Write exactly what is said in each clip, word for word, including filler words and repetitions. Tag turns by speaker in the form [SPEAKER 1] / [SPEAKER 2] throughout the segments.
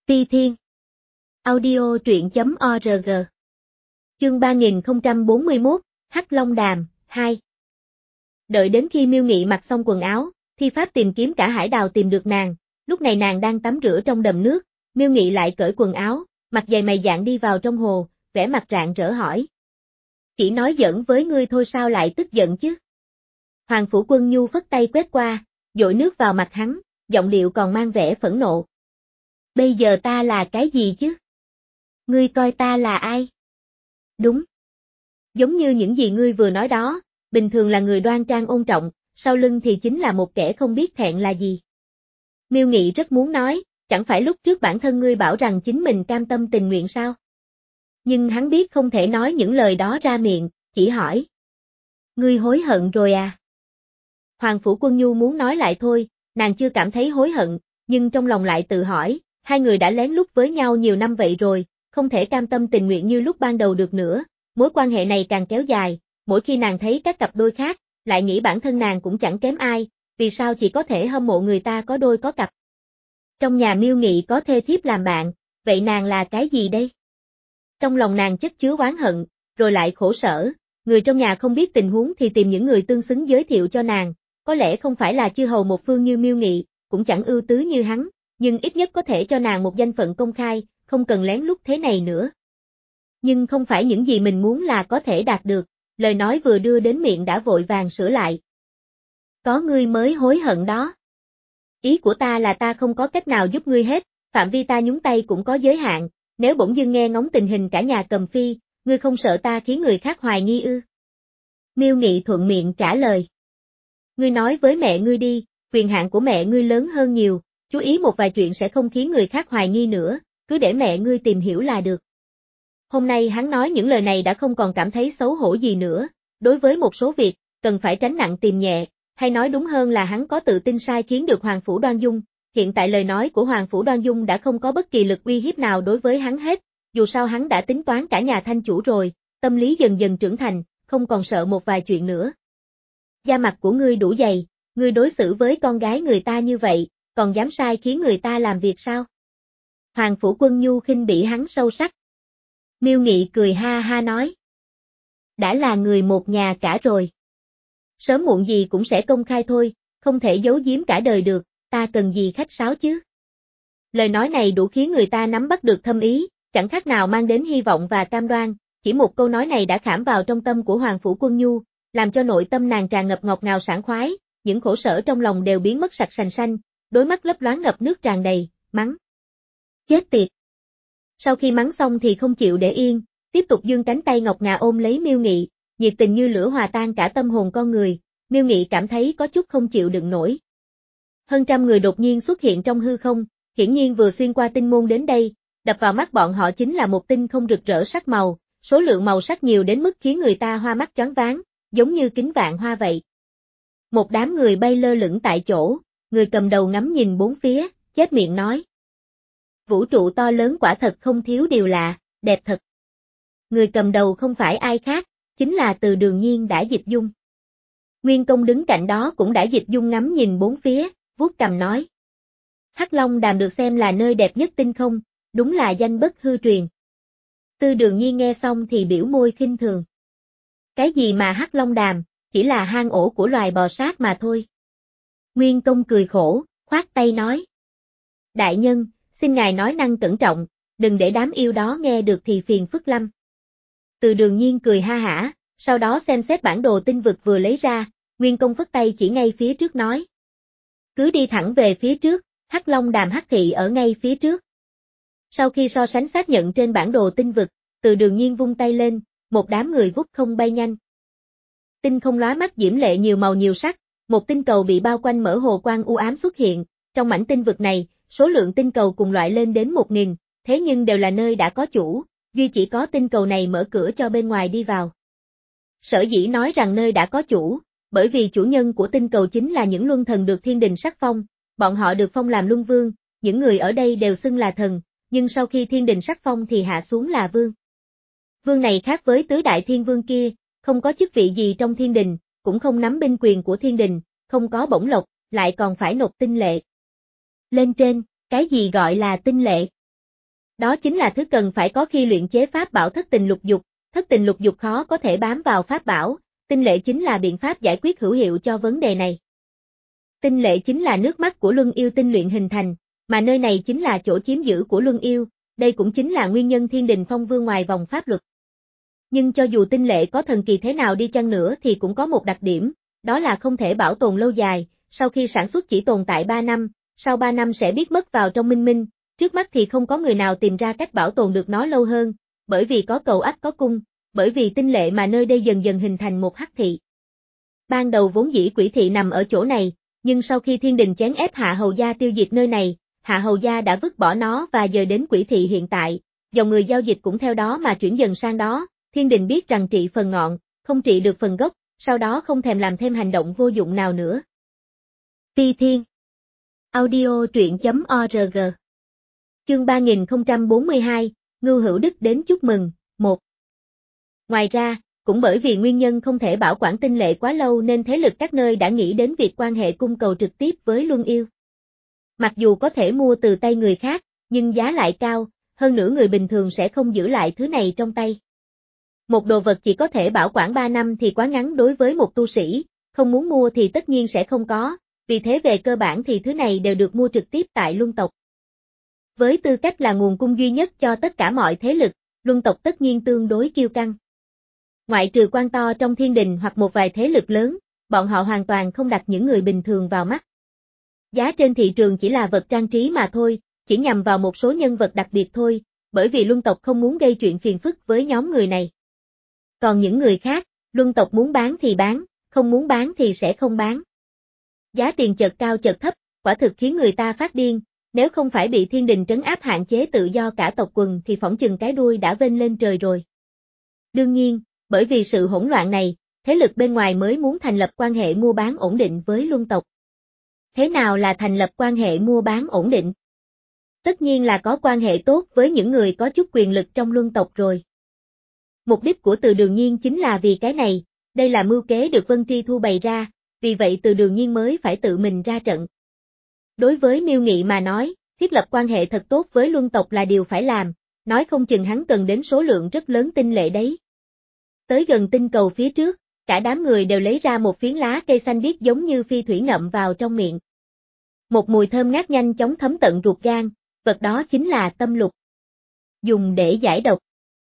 [SPEAKER 1] Ti Thiên. Audio truyện chấm org. Chương ba nghìn không trăm bốn mươi mốt, Hắc Long Đàm, hai. Đợi đến khi Miêu Nghị mặc xong quần áo, thi pháp tìm kiếm cả hải đào tìm được nàng, lúc này nàng đang tắm rửa trong đầm nước, Miêu Nghị lại cởi quần áo, mặt dày mày dạn đi vào trong hồ, vẻ mặt rạng rỡ hỏi. Chỉ nói giỡn với ngươi thôi sao lại tức giận chứ? Hoàng Phủ Quân Nhu phất tay quét qua, dội nước vào mặt hắn, giọng điệu còn mang vẻ phẫn nộ. Bây giờ ta là cái gì chứ? Ngươi coi ta là ai? Đúng. Giống như những gì ngươi vừa nói đó, bình thường là người đoan trang ôn trọng, sau lưng thì chính là một kẻ không biết thẹn là gì. Miêu Nghị rất muốn nói, chẳng phải lúc trước bản thân ngươi bảo rằng chính mình cam tâm tình nguyện sao? Nhưng hắn biết không thể nói những lời đó ra miệng, chỉ hỏi. Ngươi hối hận rồi à? Hoàng Phủ Quân Nhu muốn nói lại thôi, nàng chưa cảm thấy hối hận, nhưng trong lòng lại tự hỏi, hai người đã lén lút với nhau nhiều năm vậy rồi, không thể cam tâm tình nguyện như lúc ban đầu được nữa, mối quan hệ này càng kéo dài, mỗi khi nàng thấy các cặp đôi khác, lại nghĩ bản thân nàng cũng chẳng kém ai, vì sao chỉ có thể hâm mộ người ta có đôi có cặp. Trong nhà Miêu Nghị có thê thiếp làm bạn, vậy nàng là cái gì đây? Trong lòng nàng chất chứa oán hận, rồi lại khổ sở, người trong nhà không biết tình huống thì tìm những người tương xứng giới thiệu cho nàng, có lẽ không phải là chư hầu một phương như Miêu Nghị, cũng chẳng ưu tứ như hắn, nhưng ít nhất có thể cho nàng một danh phận công khai, không cần lén lút thế này nữa. Nhưng không phải những gì mình muốn là có thể đạt được, lời nói vừa đưa đến miệng đã vội vàng sửa lại. Có ngươi mới hối hận đó. Ý của ta là ta không có cách nào giúp ngươi hết, phạm vi ta nhúng tay cũng có giới hạn, nếu bỗng dưng nghe ngóng tình hình cả nhà Cầm Phi, ngươi không sợ ta khiến người khác hoài nghi ư? Miêu Nghị thuận miệng trả lời. Ngươi nói với mẹ ngươi đi, quyền hạn của mẹ ngươi lớn hơn nhiều, chú ý một vài chuyện sẽ không khiến người khác hoài nghi nữa, cứ để mẹ ngươi tìm hiểu là được. Hôm nay hắn nói những lời này đã không còn cảm thấy xấu hổ gì nữa, đối với một số việc, cần phải tránh nặng tìm nhẹ, hay nói đúng hơn là hắn có tự tin sai khiến được Hoàng Phủ Đoan Dung, hiện tại lời nói của Hoàng Phủ Đoan Dung đã không có bất kỳ lực uy hiếp nào đối với hắn hết, dù sao hắn đã tính toán cả nhà Thanh chủ rồi, tâm lý dần dần trưởng thành, không còn sợ một vài chuyện nữa. Da mặt của ngươi đủ dày, ngươi đối xử với con gái người ta như vậy, còn dám sai khiến người ta làm việc sao? Hoàng Phủ Quân Nhu khinh bỉ hắn sâu sắc. Miêu Nghị cười ha ha nói. Đã là người một nhà cả rồi. Sớm muộn gì cũng sẽ công khai thôi, không thể giấu giếm cả đời được, ta cần gì khách sáo chứ? Lời nói này đủ khiến người ta nắm bắt được thâm ý, chẳng khác nào mang đến hy vọng và cam đoan, chỉ một câu nói này đã khảm vào trong tâm của Hoàng Phủ Quân Nhu, làm cho nội tâm nàng tràn ngập ngọt ngào sảng khoái, những khổ sở trong lòng đều biến mất sạch sành xanh, đôi mắt lấp loáng ngập nước tràn đầy, mắng. Chết tiệt! Sau khi mắng xong thì không chịu để yên, tiếp tục giương cánh tay ngọc ngà ôm lấy Miêu Nghị, nhiệt tình như lửa hòa tan cả tâm hồn con người, Miêu Nghị cảm thấy có chút không chịu đựng nổi. Hơn trăm người đột nhiên xuất hiện trong hư không, hiển nhiên vừa xuyên qua tinh môn đến đây, đập vào mắt bọn họ chính là một tinh không rực rỡ sắc màu, số lượng màu sắc nhiều đến mức khiến người ta hoa mắt choáng váng, giống như kính vạn hoa vậy. Một đám người bay lơ lửng tại chỗ, người cầm đầu ngắm nhìn bốn phía, chép miệng nói. Vũ trụ to lớn quả thật không thiếu điều lạ, đẹp thật. Người cầm đầu không phải ai khác, chính là Từ Đường Nhiên đã Dịch Dung. Nguyên Công đứng cạnh đó cũng đã Dịch Dung ngắm nhìn bốn phía, vuốt cằm nói. Hắc Long Đàm được xem là nơi đẹp nhất tinh không, đúng là danh bất hư truyền. Từ Đường Nhiên nghe xong thì biểu môi khinh thường. Cái gì mà Hắc Long Đàm, chỉ là hang ổ của loài bò sát mà thôi. Nguyên Công cười khổ, khoát tay nói. Đại nhân, xin ngài nói năng cẩn trọng, đừng để đám yêu đó nghe được thì phiền phức lắm. Từ Đường Nhiên cười ha hả, sau đó xem xét bản đồ tinh vực vừa lấy ra, Nguyên Công phất tay chỉ ngay phía trước nói. Cứ đi thẳng về phía trước, Hắc Long Đàm Hắc Thị ở ngay phía trước. Sau khi so sánh xác nhận trên bản đồ tinh vực, Từ Đường Nhiên vung tay lên, một đám người vút không bay nhanh. Tinh không lóa mắt diễm lệ nhiều màu nhiều sắc, một tinh cầu bị bao quanh mở hồ quang u ám xuất hiện, trong mảnh tinh vực này, số lượng tinh cầu cùng loại lên đến một nghìn, thế nhưng đều là nơi đã có chủ, duy chỉ có tinh cầu này mở cửa cho bên ngoài đi vào. Sở dĩ nói rằng nơi đã có chủ, bởi vì chủ nhân của tinh cầu chính là những luân thần được thiên đình sắc phong, bọn họ được phong làm luân vương, những người ở đây đều xưng là thần, nhưng sau khi thiên đình sắc phong thì hạ xuống là vương. Vương này khác với tứ đại thiên vương kia, không có chức vị gì trong thiên đình, cũng không nắm binh quyền của thiên đình, không có bổng lộc, lại còn phải nộp tinh lệ. Lên trên, cái gì gọi là tinh lệ? Đó chính là thứ cần phải có khi luyện chế pháp bảo thất tình lục dục, thất tình lục dục khó có thể bám vào pháp bảo, tinh lệ chính là biện pháp giải quyết hữu hiệu cho vấn đề này. Tinh lệ chính là nước mắt của luân yêu tinh luyện hình thành, mà nơi này chính là chỗ chiếm giữ của luân yêu, đây cũng chính là nguyên nhân Thiên Đình Phong Vương ngoài vòng pháp luật. Nhưng cho dù tinh lệ có thần kỳ thế nào đi chăng nữa thì cũng có một đặc điểm, đó là không thể bảo tồn lâu dài, sau khi sản xuất chỉ tồn tại ba năm, sau ba năm sẽ biết mất vào trong minh minh, trước mắt thì không có người nào tìm ra cách bảo tồn được nó lâu hơn, bởi vì có cầu ắt có cung, bởi vì tinh lệ mà nơi đây dần dần hình thành một hắc thị. Ban đầu vốn dĩ quỷ thị nằm ở chỗ này, nhưng sau khi Thiên Đình chèn ép Hạ Hầu Gia tiêu diệt nơi này, Hạ Hầu Gia đã vứt bỏ nó và dời đến quỷ thị hiện tại, dòng người giao dịch cũng theo đó mà chuyển dần sang đó, Thiên Đình biết rằng trị phần ngọn, không trị được phần gốc, sau đó không thèm làm thêm hành động vô dụng nào nữa. Phi Thiên Audio truyện.org Chương ba nghìn không trăm bốn mươi hai, Ngưu Hữu Đức đến chúc mừng, một. Ngoài ra, cũng bởi vì nguyên nhân không thể bảo quản tinh lệ quá lâu nên thế lực các nơi đã nghĩ đến việc quan hệ cung cầu trực tiếp với Luân Yêu. Mặc dù có thể mua từ tay người khác, nhưng giá lại cao, hơn nữa người bình thường sẽ không giữ lại thứ này trong tay. Một đồ vật chỉ có thể bảo quản ba năm thì quá ngắn đối với một tu sĩ, không muốn mua thì tất nhiên sẽ không có, vì thế về cơ bản thì thứ này đều được mua trực tiếp tại Luân tộc. Với tư cách là nguồn cung duy nhất cho tất cả mọi thế lực, Luân tộc tất nhiên tương đối kiêu căng. Ngoại trừ quan to trong Thiên Đình hoặc một vài thế lực lớn, bọn họ hoàn toàn không đặt những người bình thường vào mắt. Giá trên thị trường chỉ là vật trang trí mà thôi, chỉ nhằm vào một số nhân vật đặc biệt thôi, bởi vì Luân tộc không muốn gây chuyện phiền phức với nhóm người này. Còn những người khác, Luân tộc muốn bán thì bán, không muốn bán thì sẽ không bán. Giá tiền chợt cao chợt thấp, quả thực khiến người ta phát điên, nếu không phải bị Thiên Đình trấn áp hạn chế tự do cả tộc quần thì phỏng chừng cái đuôi đã vênh lên trời rồi. Đương nhiên, bởi vì sự hỗn loạn này, thế lực bên ngoài mới muốn thành lập quan hệ mua bán ổn định với Luân tộc. Thế nào là thành lập quan hệ mua bán ổn định? Tất nhiên là có quan hệ tốt với những người có chút quyền lực trong Luân tộc rồi. Mục đích của Từ Đường Nhiên chính là vì cái này, đây là mưu kế được Vân Tri Thu bày ra, vì vậy Từ Đường Nhiên mới phải tự mình ra trận. Đối với Miêu Nghị mà nói, thiết lập quan hệ thật tốt với Luân tộc là điều phải làm, nói không chừng hắn cần đến số lượng rất lớn tinh lệ đấy. Tới gần tinh cầu phía trước, cả đám người đều lấy ra một phiến lá cây xanh biếc giống như phi thủy ngậm vào trong miệng. Một mùi thơm ngát nhanh chóng thấm tận ruột gan, vật đó chính là tâm lục. Dùng để giải độc.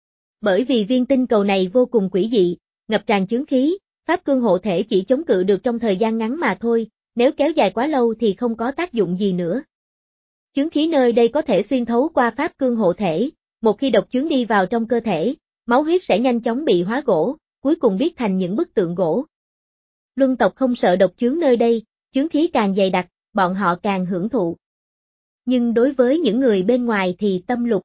[SPEAKER 1] Bởi vì viên tinh cầu này vô cùng quỷ dị, ngập tràn chướng khí, pháp cương hộ thể chỉ chống cự được trong thời gian ngắn mà thôi, nếu kéo dài quá lâu thì không có tác dụng gì nữa. Chướng khí nơi đây có thể xuyên thấu qua pháp cương hộ thể, một khi độc chướng đi vào trong cơ thể, máu huyết sẽ nhanh chóng bị hóa gỗ, cuối cùng biến thành những bức tượng gỗ. Luân tộc không sợ độc chướng nơi đây, chướng khí càng dày đặc, bọn họ càng hưởng thụ. Nhưng đối với những người bên ngoài thì tâm lục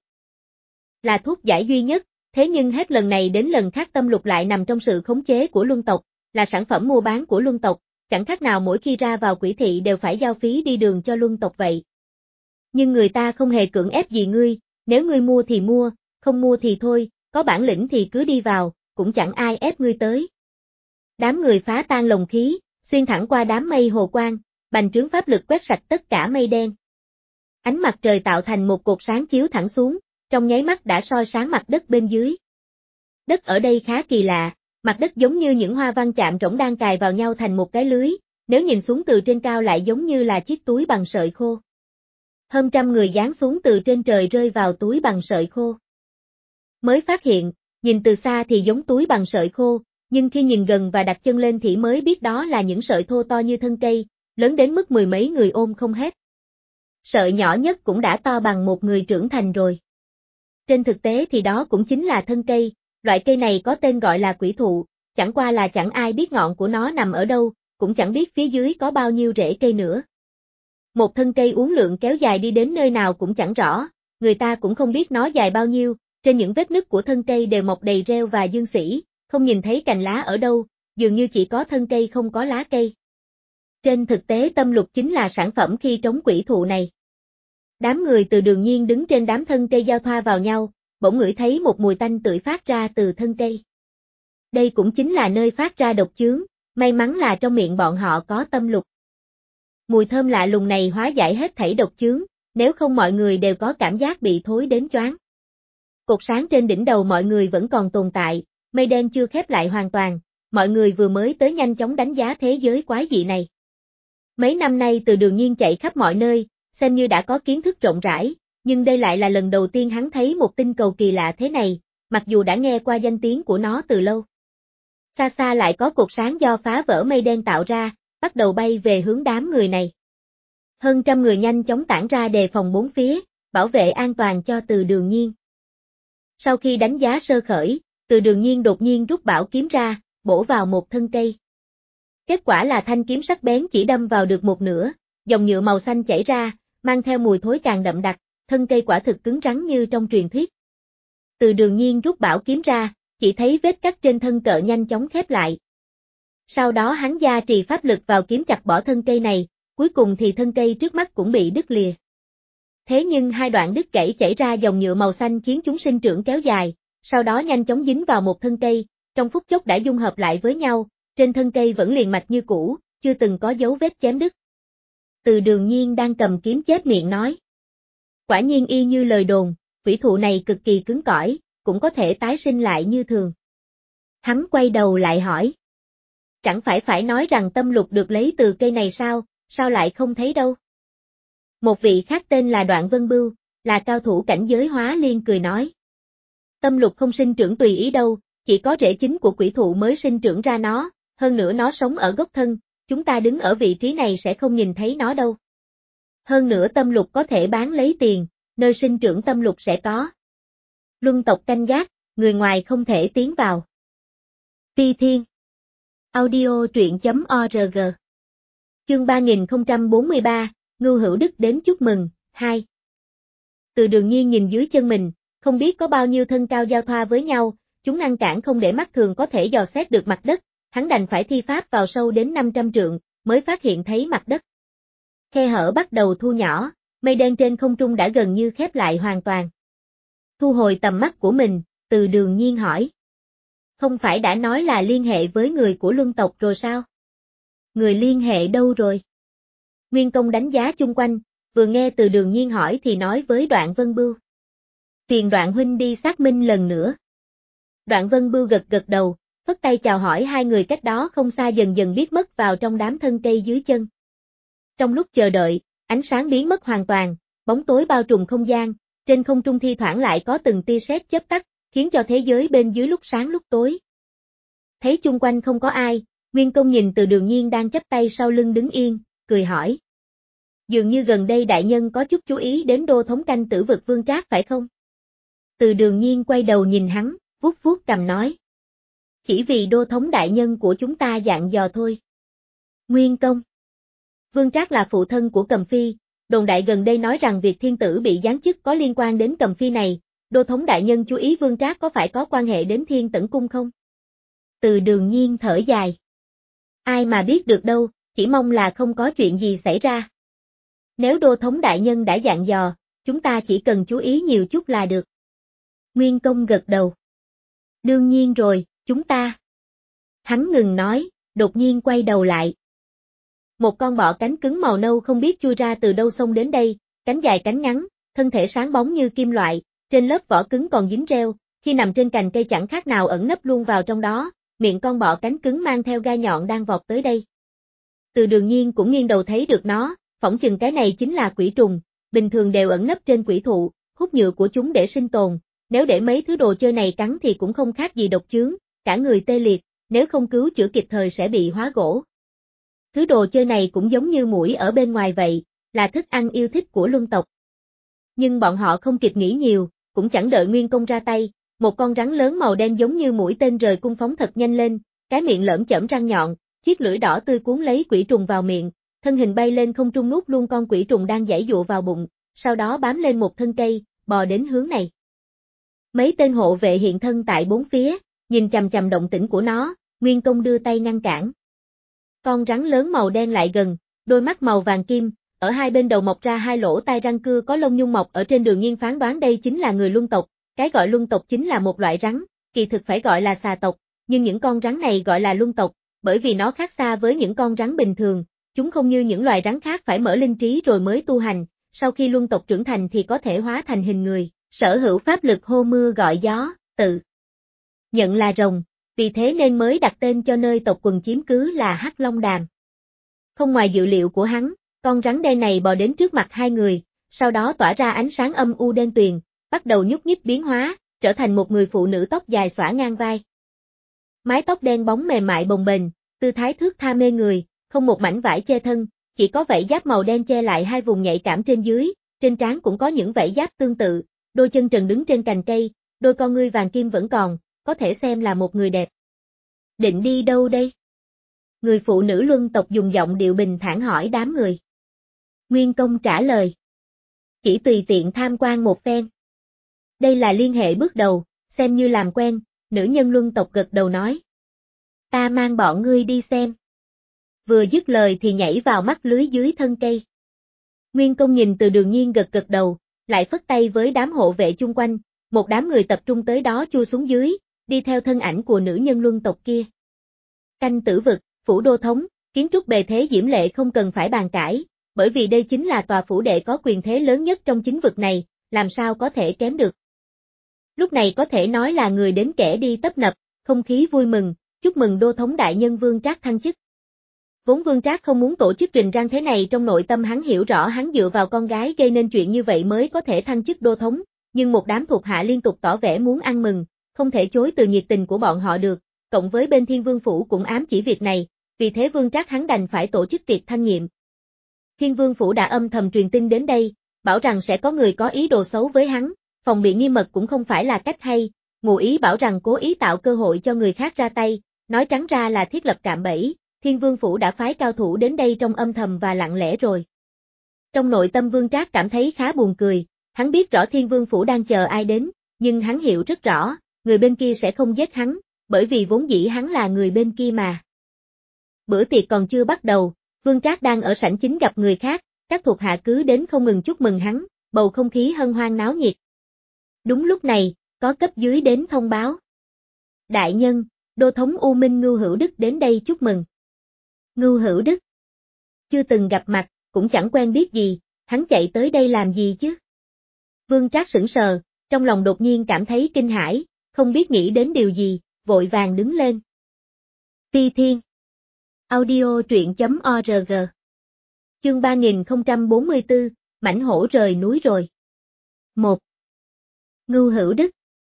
[SPEAKER 1] là thuốc giải duy nhất, thế nhưng hết lần này đến lần khác tâm lục lại nằm trong sự khống chế của Luân tộc, là sản phẩm mua bán của Luân tộc, chẳng khác nào mỗi khi ra vào quỷ thị đều phải giao phí đi đường cho Luân tộc vậy. Nhưng người ta không hề cưỡng ép gì ngươi, nếu ngươi mua thì mua, không mua thì thôi, có bản lĩnh thì cứ đi vào, cũng chẳng ai ép ngươi tới. Đám người phá tan lồng khí, xuyên thẳng qua đám mây hồ quang, bành trướng pháp lực quét sạch tất cả mây đen. Ánh mặt trời tạo thành một cột sáng chiếu thẳng xuống, trong nháy mắt đã soi sáng mặt đất bên dưới. Đất ở đây khá kỳ lạ, mặt đất giống như những hoa văn chạm trổng đang cài vào nhau thành một cái lưới, nếu nhìn xuống từ trên cao lại giống như là chiếc túi bằng sợi khô. Hơn trăm người giáng xuống từ trên trời rơi vào túi bằng sợi khô. Mới phát hiện, nhìn từ xa thì giống túi bằng sợi khô, nhưng khi nhìn gần và đặt chân lên thì mới biết đó là những sợi thô to như thân cây, lớn đến mức mười mấy người ôm không hết. Sợi nhỏ nhất cũng đã to bằng một người trưởng thành rồi. Trên thực tế thì đó cũng chính là thân cây, loại cây này có tên gọi là quỷ thụ, chẳng qua là chẳng ai biết ngọn của nó nằm ở đâu, cũng chẳng biết phía dưới có bao nhiêu rễ cây nữa. Một thân cây uốn lượn kéo dài đi đến nơi nào cũng chẳng rõ, người ta cũng không biết nó dài bao nhiêu, trên những vết nứt của thân cây đều mọc đầy rêu và dương xỉ, không nhìn thấy cành lá ở đâu, dường như chỉ có thân cây không có lá cây. Trên thực tế tâm lục chính là sản phẩm khi trống quỷ thụ này. Đám người Từ Đường Nhiên đứng trên đám thân cây giao thoa vào nhau, bỗng ngửi thấy một mùi tanh tưởi phát ra từ thân cây. Đây cũng chính là nơi phát ra độc chướng, may mắn là trong miệng bọn họ có tâm lục. Mùi thơm lạ lùng này hóa giải hết thảy độc chướng, Nếu không mọi người đều có cảm giác bị thối đến choáng. Cột sáng trên đỉnh đầu mọi người vẫn còn tồn tại, mây đen chưa khép lại hoàn toàn, mọi người vừa mới tới nhanh chóng đánh giá thế giới quái dị này. Mấy năm nay Từ Đường Nhiên chạy khắp mọi nơi, xem như đã có kiến thức rộng rãi, nhưng đây lại là lần đầu tiên hắn thấy một tinh cầu kỳ lạ thế này, mặc dù đã nghe qua danh tiếng của nó từ lâu. Xa xa lại có cột sáng do phá vỡ mây đen tạo ra, bắt đầu bay về hướng đám người này. Hơn trăm người nhanh chóng tản ra đề phòng bốn phía, bảo vệ an toàn cho Từ Đường Nhiên. Sau khi đánh giá sơ khởi, Từ Đường Nhiên đột nhiên rút bảo kiếm ra, bổ vào một thân cây. Kết quả là thanh kiếm sắc bén chỉ đâm vào được một nửa, dòng nhựa màu xanh chảy ra, mang theo mùi thối càng đậm đặc, thân cây quả thực cứng rắn như trong truyền thuyết. Từ Đường Nhiên rút bảo kiếm ra, chỉ thấy vết cắt trên thân cợ nhanh chóng khép lại. Sau đó hắn gia trì pháp lực vào kiếm chặt bỏ thân cây này, cuối cùng thì thân cây trước mắt cũng bị đứt lìa. Thế nhưng hai đoạn đứt gãy chảy ra dòng nhựa màu xanh khiến chúng sinh trưởng kéo dài, sau đó nhanh chóng dính vào một thân cây, trong phút chốc đã dung hợp lại với nhau, trên thân cây vẫn liền mạch như cũ, chưa từng có dấu vết chém đứt. Từ Đường Nhiên đang cầm kiếm chép miệng nói. Quả nhiên y như lời đồn, quỷ thụ này cực kỳ cứng cỏi, cũng có thể tái sinh lại như thường. Hắn quay đầu lại hỏi. Chẳng phải phải nói rằng tâm lục được lấy từ cây này sao, sao lại không thấy đâu? Một vị khác tên là Đoạn Vân Bưu, là cao thủ cảnh giới hóa liên cười nói. Tâm lục không sinh trưởng tùy ý đâu, chỉ có rễ chính của quỷ thụ mới sinh trưởng ra nó, hơn nữa nó sống ở gốc thân, chúng ta đứng ở vị trí này sẽ không nhìn thấy nó đâu. Hơn nữa tâm lục có thể bán lấy tiền, nơi sinh trưởng tâm lục sẽ có. Luân tộc canh gác, người ngoài không thể tiến vào. Phi Thiên Audio truyện.org Chương ba nghìn không trăm bốn mươi ba, Ngưu Hữu Đức đến chúc mừng, hai. Từ Đường Nhiên nhìn dưới chân mình, không biết có bao nhiêu thân cao giao thoa với nhau, chúng ngăn cản không để mắt thường có thể dò xét được mặt đất, hắn đành phải thi pháp vào sâu đến năm trăm trượng, mới phát hiện thấy mặt đất. Khe hở bắt đầu thu nhỏ, mây đen trên không trung đã gần như khép lại hoàn toàn. Thu hồi tầm mắt của mình, Từ Đường Nhiên hỏi. Không phải đã nói là liên hệ với người của Luân tộc rồi sao? Người liên hệ đâu rồi? Nguyên Công đánh giá chung quanh, vừa nghe Từ Đường Nhiên hỏi thì nói với Đoạn Vân Bưu. Phiền Đoạn huynh đi xác minh lần nữa. Đoạn Vân Bưu gật gật đầu, phất tay chào hỏi hai người cách đó không xa dần dần biết mất vào trong đám thân cây dưới chân. Trong lúc chờ đợi, ánh sáng biến mất hoàn toàn, bóng tối bao trùm không gian, trên không trung thi thoảng lại có từng tia sét chớp tắt, khiến cho thế giới bên dưới lúc sáng lúc tối. Thấy chung quanh không có ai, Nguyên Công nhìn Từ Đường Nhiên đang chắp tay sau lưng đứng yên, cười hỏi. Dường như gần đây đại nhân có chút chú ý đến đô thống canh tử vực Vương Trác phải không? Từ Đường Nhiên quay đầu nhìn hắn, vuốt vuốt cằm nói. Chỉ vì đô thống đại nhân của chúng ta dặn dò thôi. Nguyên Công. Vương Trác là phụ thân của Cầm Phi, đồn đại gần đây nói rằng việc thiên tử bị giáng chức có liên quan đến Cầm Phi này, đô thống đại nhân chú ý Vương Trác có phải có quan hệ đến Thiên Tẩn Cung không? Từ Đường Nhiên thở dài. Ai mà biết được đâu, chỉ mong là không có chuyện gì xảy ra. Nếu đô thống đại nhân đã dặn dò, chúng ta chỉ cần chú ý nhiều chút là được. Nguyên Công gật đầu. Đương nhiên rồi, chúng ta. Hắn ngừng nói, đột nhiên quay đầu lại. Một con bọ cánh cứng màu nâu không biết chui ra từ đâu xông đến đây, cánh dài cánh ngắn, thân thể sáng bóng như kim loại, trên lớp vỏ cứng còn dính rêu, khi nằm trên cành cây chẳng khác nào ẩn nấp luôn vào trong đó, miệng con bọ cánh cứng mang theo gai nhọn đang vọt tới đây. Từ Đường Nhiên cũng nghiêng đầu thấy được nó, phỏng chừng cái này chính là quỷ trùng, bình thường đều ẩn nấp trên quỷ thụ, hút nhựa của chúng để sinh tồn, nếu để mấy thứ đồ chơi này cắn thì cũng không khác gì độc chướng, cả người tê liệt, nếu không cứu chữa kịp thời sẽ bị hóa gỗ. Thứ đồ chơi này cũng giống như muỗi ở bên ngoài vậy, là thức ăn yêu thích của Luân tộc. Nhưng bọn họ không kịp nghĩ nhiều, cũng chẳng đợi Nguyên Công ra tay, một con rắn lớn màu đen giống như mũi tên rời cung phóng thật nhanh lên, cái miệng lởm chởm răng nhọn, chiếc lưỡi đỏ tươi cuốn lấy quỷ trùng vào miệng, thân hình bay lên không trung nuốt luôn con quỷ trùng đang giãy giụa vào bụng, sau đó bám lên một thân cây, bò đến hướng này. Mấy tên hộ vệ hiện thân tại bốn phía, nhìn chằm chằm động tĩnh của nó, Nguyên Công đưa tay ngăn cản. Con rắn lớn màu đen lại gần, đôi mắt màu vàng kim, ở hai bên đầu mọc ra hai lỗ tai răng cưa có lông nhung mọc ở trên. Đường Nhiên phán đoán đây chính là người Luân tộc, cái gọi Luân tộc chính là một loại rắn, kỳ thực phải gọi là xà tộc, nhưng những con rắn này gọi là Luân tộc, bởi vì nó khác xa với những con rắn bình thường, chúng không như những loài rắn khác phải mở linh trí rồi mới tu hành, sau khi luân tộc trưởng thành thì có thể hóa thành hình người, sở hữu pháp lực hô mưa gọi gió, tự nhận là rồng, vì thế nên mới đặt tên cho nơi tộc quần chiếm cứ là Hắc Long Đàm. Không ngoài dự liệu của hắn, con rắn đen này bò đến trước mặt hai người, sau đó tỏa ra ánh sáng âm u đen tuyền, bắt đầu nhúc nhích biến hóa, trở thành một người phụ nữ tóc dài xõa ngang vai. Mái tóc đen bóng mềm mại bồng bềnh, tư thái thướt tha mê người, không một mảnh vải che thân, chỉ có vảy giáp màu đen che lại hai vùng nhạy cảm trên dưới, trên trán cũng có những vảy giáp tương tự, đôi chân trần đứng trên cành cây, đôi con ngươi vàng kim vẫn còn, có thể xem là một người đẹp. Định đi đâu đây? Người phụ nữ luân tộc dùng giọng điệu bình thản hỏi đám người. Nguyên Công trả lời. Chỉ tùy tiện tham quan một phen. Đây là liên hệ bước đầu, xem như làm quen, nữ nhân luân tộc gật đầu nói. Ta mang bọn ngươi đi xem. Vừa dứt lời thì nhảy vào mắt lưới dưới thân cây. Nguyên Công nhìn từ Đường Nhiên gật gật đầu, lại phất tay với đám hộ vệ chung quanh, một đám người tập trung tới đó chui xuống dưới, đi theo thân ảnh của nữ nhân luân tộc kia. Canh Tử Vực, phủ đô thống, kiến trúc bề thế diễm lệ không cần phải bàn cãi, bởi vì đây chính là tòa phủ đệ có quyền thế lớn nhất trong chính vực này, làm sao có thể kém được. Lúc này có thể nói là người đến kẻ đi tấp nập, không khí vui mừng, chúc mừng đô thống đại nhân Vương Trác thăng chức. Vốn Vương Trác không muốn tổ chức rình rang thế này, trong nội tâm hắn hiểu rõ hắn dựa vào con gái gây nên chuyện như vậy mới có thể thăng chức đô thống, nhưng một đám thuộc hạ liên tục tỏ vẻ muốn ăn mừng, không thể chối từ nhiệt tình của bọn họ được, cộng với bên Thiên Vương Phủ cũng ám chỉ việc này, vì thế Vương Trác hắn đành phải tổ chức tiệc thăng nhiệm. Thiên Vương Phủ đã âm thầm truyền tin đến đây, bảo rằng sẽ có người có ý đồ xấu với hắn, phòng bị nghiêm mật cũng không phải là cách hay, ngụ ý bảo rằng cố ý tạo cơ hội cho người khác ra tay, nói trắng ra là thiết lập cạm bẫy. Thiên Vương Phủ đã phái cao thủ đến đây trong âm thầm và lặng lẽ rồi. Trong nội tâm Vương Trác cảm thấy khá buồn cười, hắn biết rõ Thiên Vương Phủ đang chờ ai đến, nhưng hắn hiểu rất rõ, người bên kia sẽ không giết hắn, bởi vì vốn dĩ hắn là người bên kia mà. Bữa tiệc còn chưa bắt đầu, Vương Trác đang ở sảnh chính gặp người khác, các thuộc hạ cứ đến không ngừng chúc mừng hắn, bầu không khí hân hoan náo nhiệt. Đúng lúc này, có cấp dưới đến thông báo. Đại nhân, đô thống U Minh Ngưu Hữu Đức đến đây chúc mừng. Ngưu Hữu Đức. Chưa từng gặp mặt, cũng chẳng quen biết gì, hắn chạy tới đây làm gì chứ? Vương Trác sững sờ, trong lòng đột nhiên cảm thấy kinh hãi, không biết nghĩ đến điều gì, vội vàng đứng lên. Phi Thiên. Audio truyện chấm org. Chương ba nghìn không trăm bốn mươi tư, mãnh hổ rời núi rồi. một. Ngưu Hữu Đức.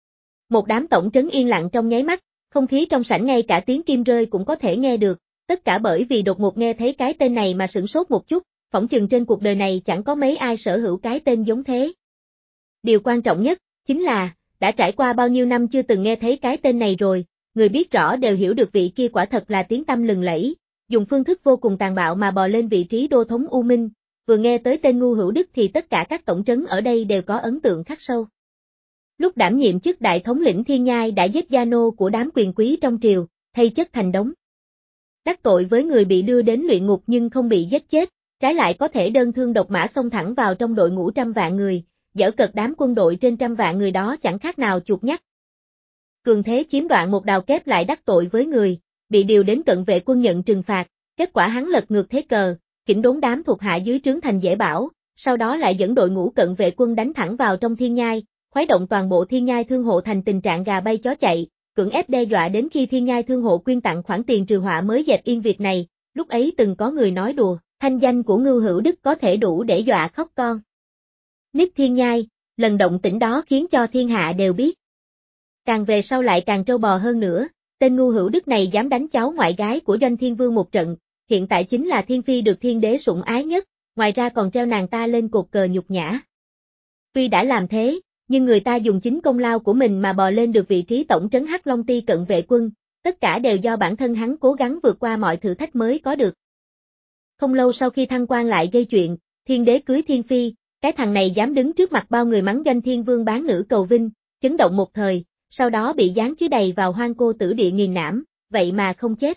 [SPEAKER 1] Một đám tổng trấn yên lặng trong nháy mắt, không khí trong sảnh ngay cả tiếng kim rơi cũng có thể nghe được. Tất cả bởi vì đột ngột nghe thấy cái tên này mà sửng sốt một chút, phỏng chừng trên cuộc đời này chẳng có mấy ai sở hữu cái tên giống thế. Điều quan trọng nhất, chính là, đã trải qua bao nhiêu năm chưa từng nghe thấy cái tên này rồi, người biết rõ đều hiểu được vị kia quả thật là tiếng tăm lừng lẫy, dùng phương thức vô cùng tàn bạo mà bò lên vị trí đô thống U Minh, vừa nghe tới tên Ngưu Hữu Đức thì tất cả các tổng trấn ở đây đều có ấn tượng khắc sâu. Lúc đảm nhiệm chức đại thống lĩnh Thiên Nhai đã giết gia nô của đám quyền quý trong triều, thay chất thành đống. Đắc tội với người bị đưa đến luyện ngục nhưng không bị giết chết, trái lại có thể đơn thương độc mã xông thẳng vào trong đội ngũ trăm vạn người, giở cợt đám quân đội trên trăm vạn người đó chẳng khác nào chuột nhắt. Cường thế chiếm đoạt một đào kép lại đắc tội với người, bị điều đến cận vệ quân nhận trừng phạt, kết quả hắn lật ngược thế cờ, chỉnh đốn đám thuộc hạ dưới trướng thành dễ bảo, sau đó lại dẫn đội ngũ cận vệ quân đánh thẳng vào trong Thiên Nhai, khuấy động toàn bộ Thiên Nhai thương hộ thành tình trạng gà bay chó chạy. Cưỡng ép đe dọa đến khi Thiên Nhai thương hộ quyên tặng khoản tiền trừ họa mới dẹp yên việc này, lúc ấy từng có người nói đùa, thanh danh của Ngưu Hữu Đức có thể đủ để dọa khóc con. Nít Thiên Nhai, lần động tĩnh đó khiến cho thiên hạ đều biết. Càng về sau lại càng trâu bò hơn nữa, tên Ngưu Hữu Đức này dám đánh cháu ngoại gái của Doanh Thiên Vương một trận, hiện tại chính là Thiên Phi được Thiên Đế sủng ái nhất, ngoài ra còn treo nàng ta lên cột cờ nhục nhã. Tuy đã làm thế, nhưng người ta dùng chính công lao của mình mà bò lên được vị trí tổng trấn Hắc Long Ti cận vệ quân, tất cả đều do bản thân hắn cố gắng vượt qua mọi thử thách mới có được. Không lâu sau khi thăng quan lại gây chuyện, Thiên Đế cưới Thiên Phi, cái thằng này dám đứng trước mặt bao người mắng Doanh Thiên Vương bán nữ cầu vinh, chấn động một thời, sau đó bị giáng chứa đầy vào hoang cô tử địa nghiền nảm, vậy mà không chết.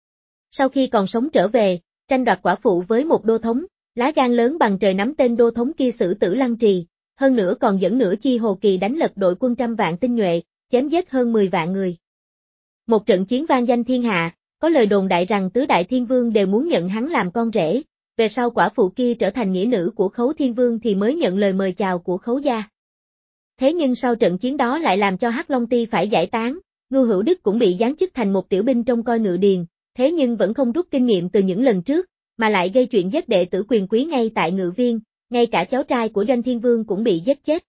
[SPEAKER 1] Sau khi còn sống trở về, tranh đoạt quả phụ với một đô thống, lá gan lớn bằng trời nắm tên đô thống kia xử tử lăng trì. Hơn nữa còn dẫn nửa chi Hồ Kỳ đánh lật đội quân trăm vạn tinh nhuệ, chém giết hơn mười vạn người. Một trận chiến vang danh thiên hạ, có lời đồn đại rằng tứ đại thiên vương đều muốn nhận hắn làm con rể, về sau quả phụ kia trở thành nghĩa nữ của Khấu Thiên Vương thì mới nhận lời mời chào của Khấu gia. Thế nhưng sau trận chiến đó lại làm cho Hắc Long Ti phải giải tán, Ngưu Hữu Đức cũng bị giáng chức thành một tiểu binh trông coi ngự điền, thế nhưng vẫn không rút kinh nghiệm từ những lần trước, mà lại gây chuyện giết đệ tử quyền quý ngay tại ngự viên, ngay cả cháu trai của Doanh Thiên Vương cũng bị giết chết.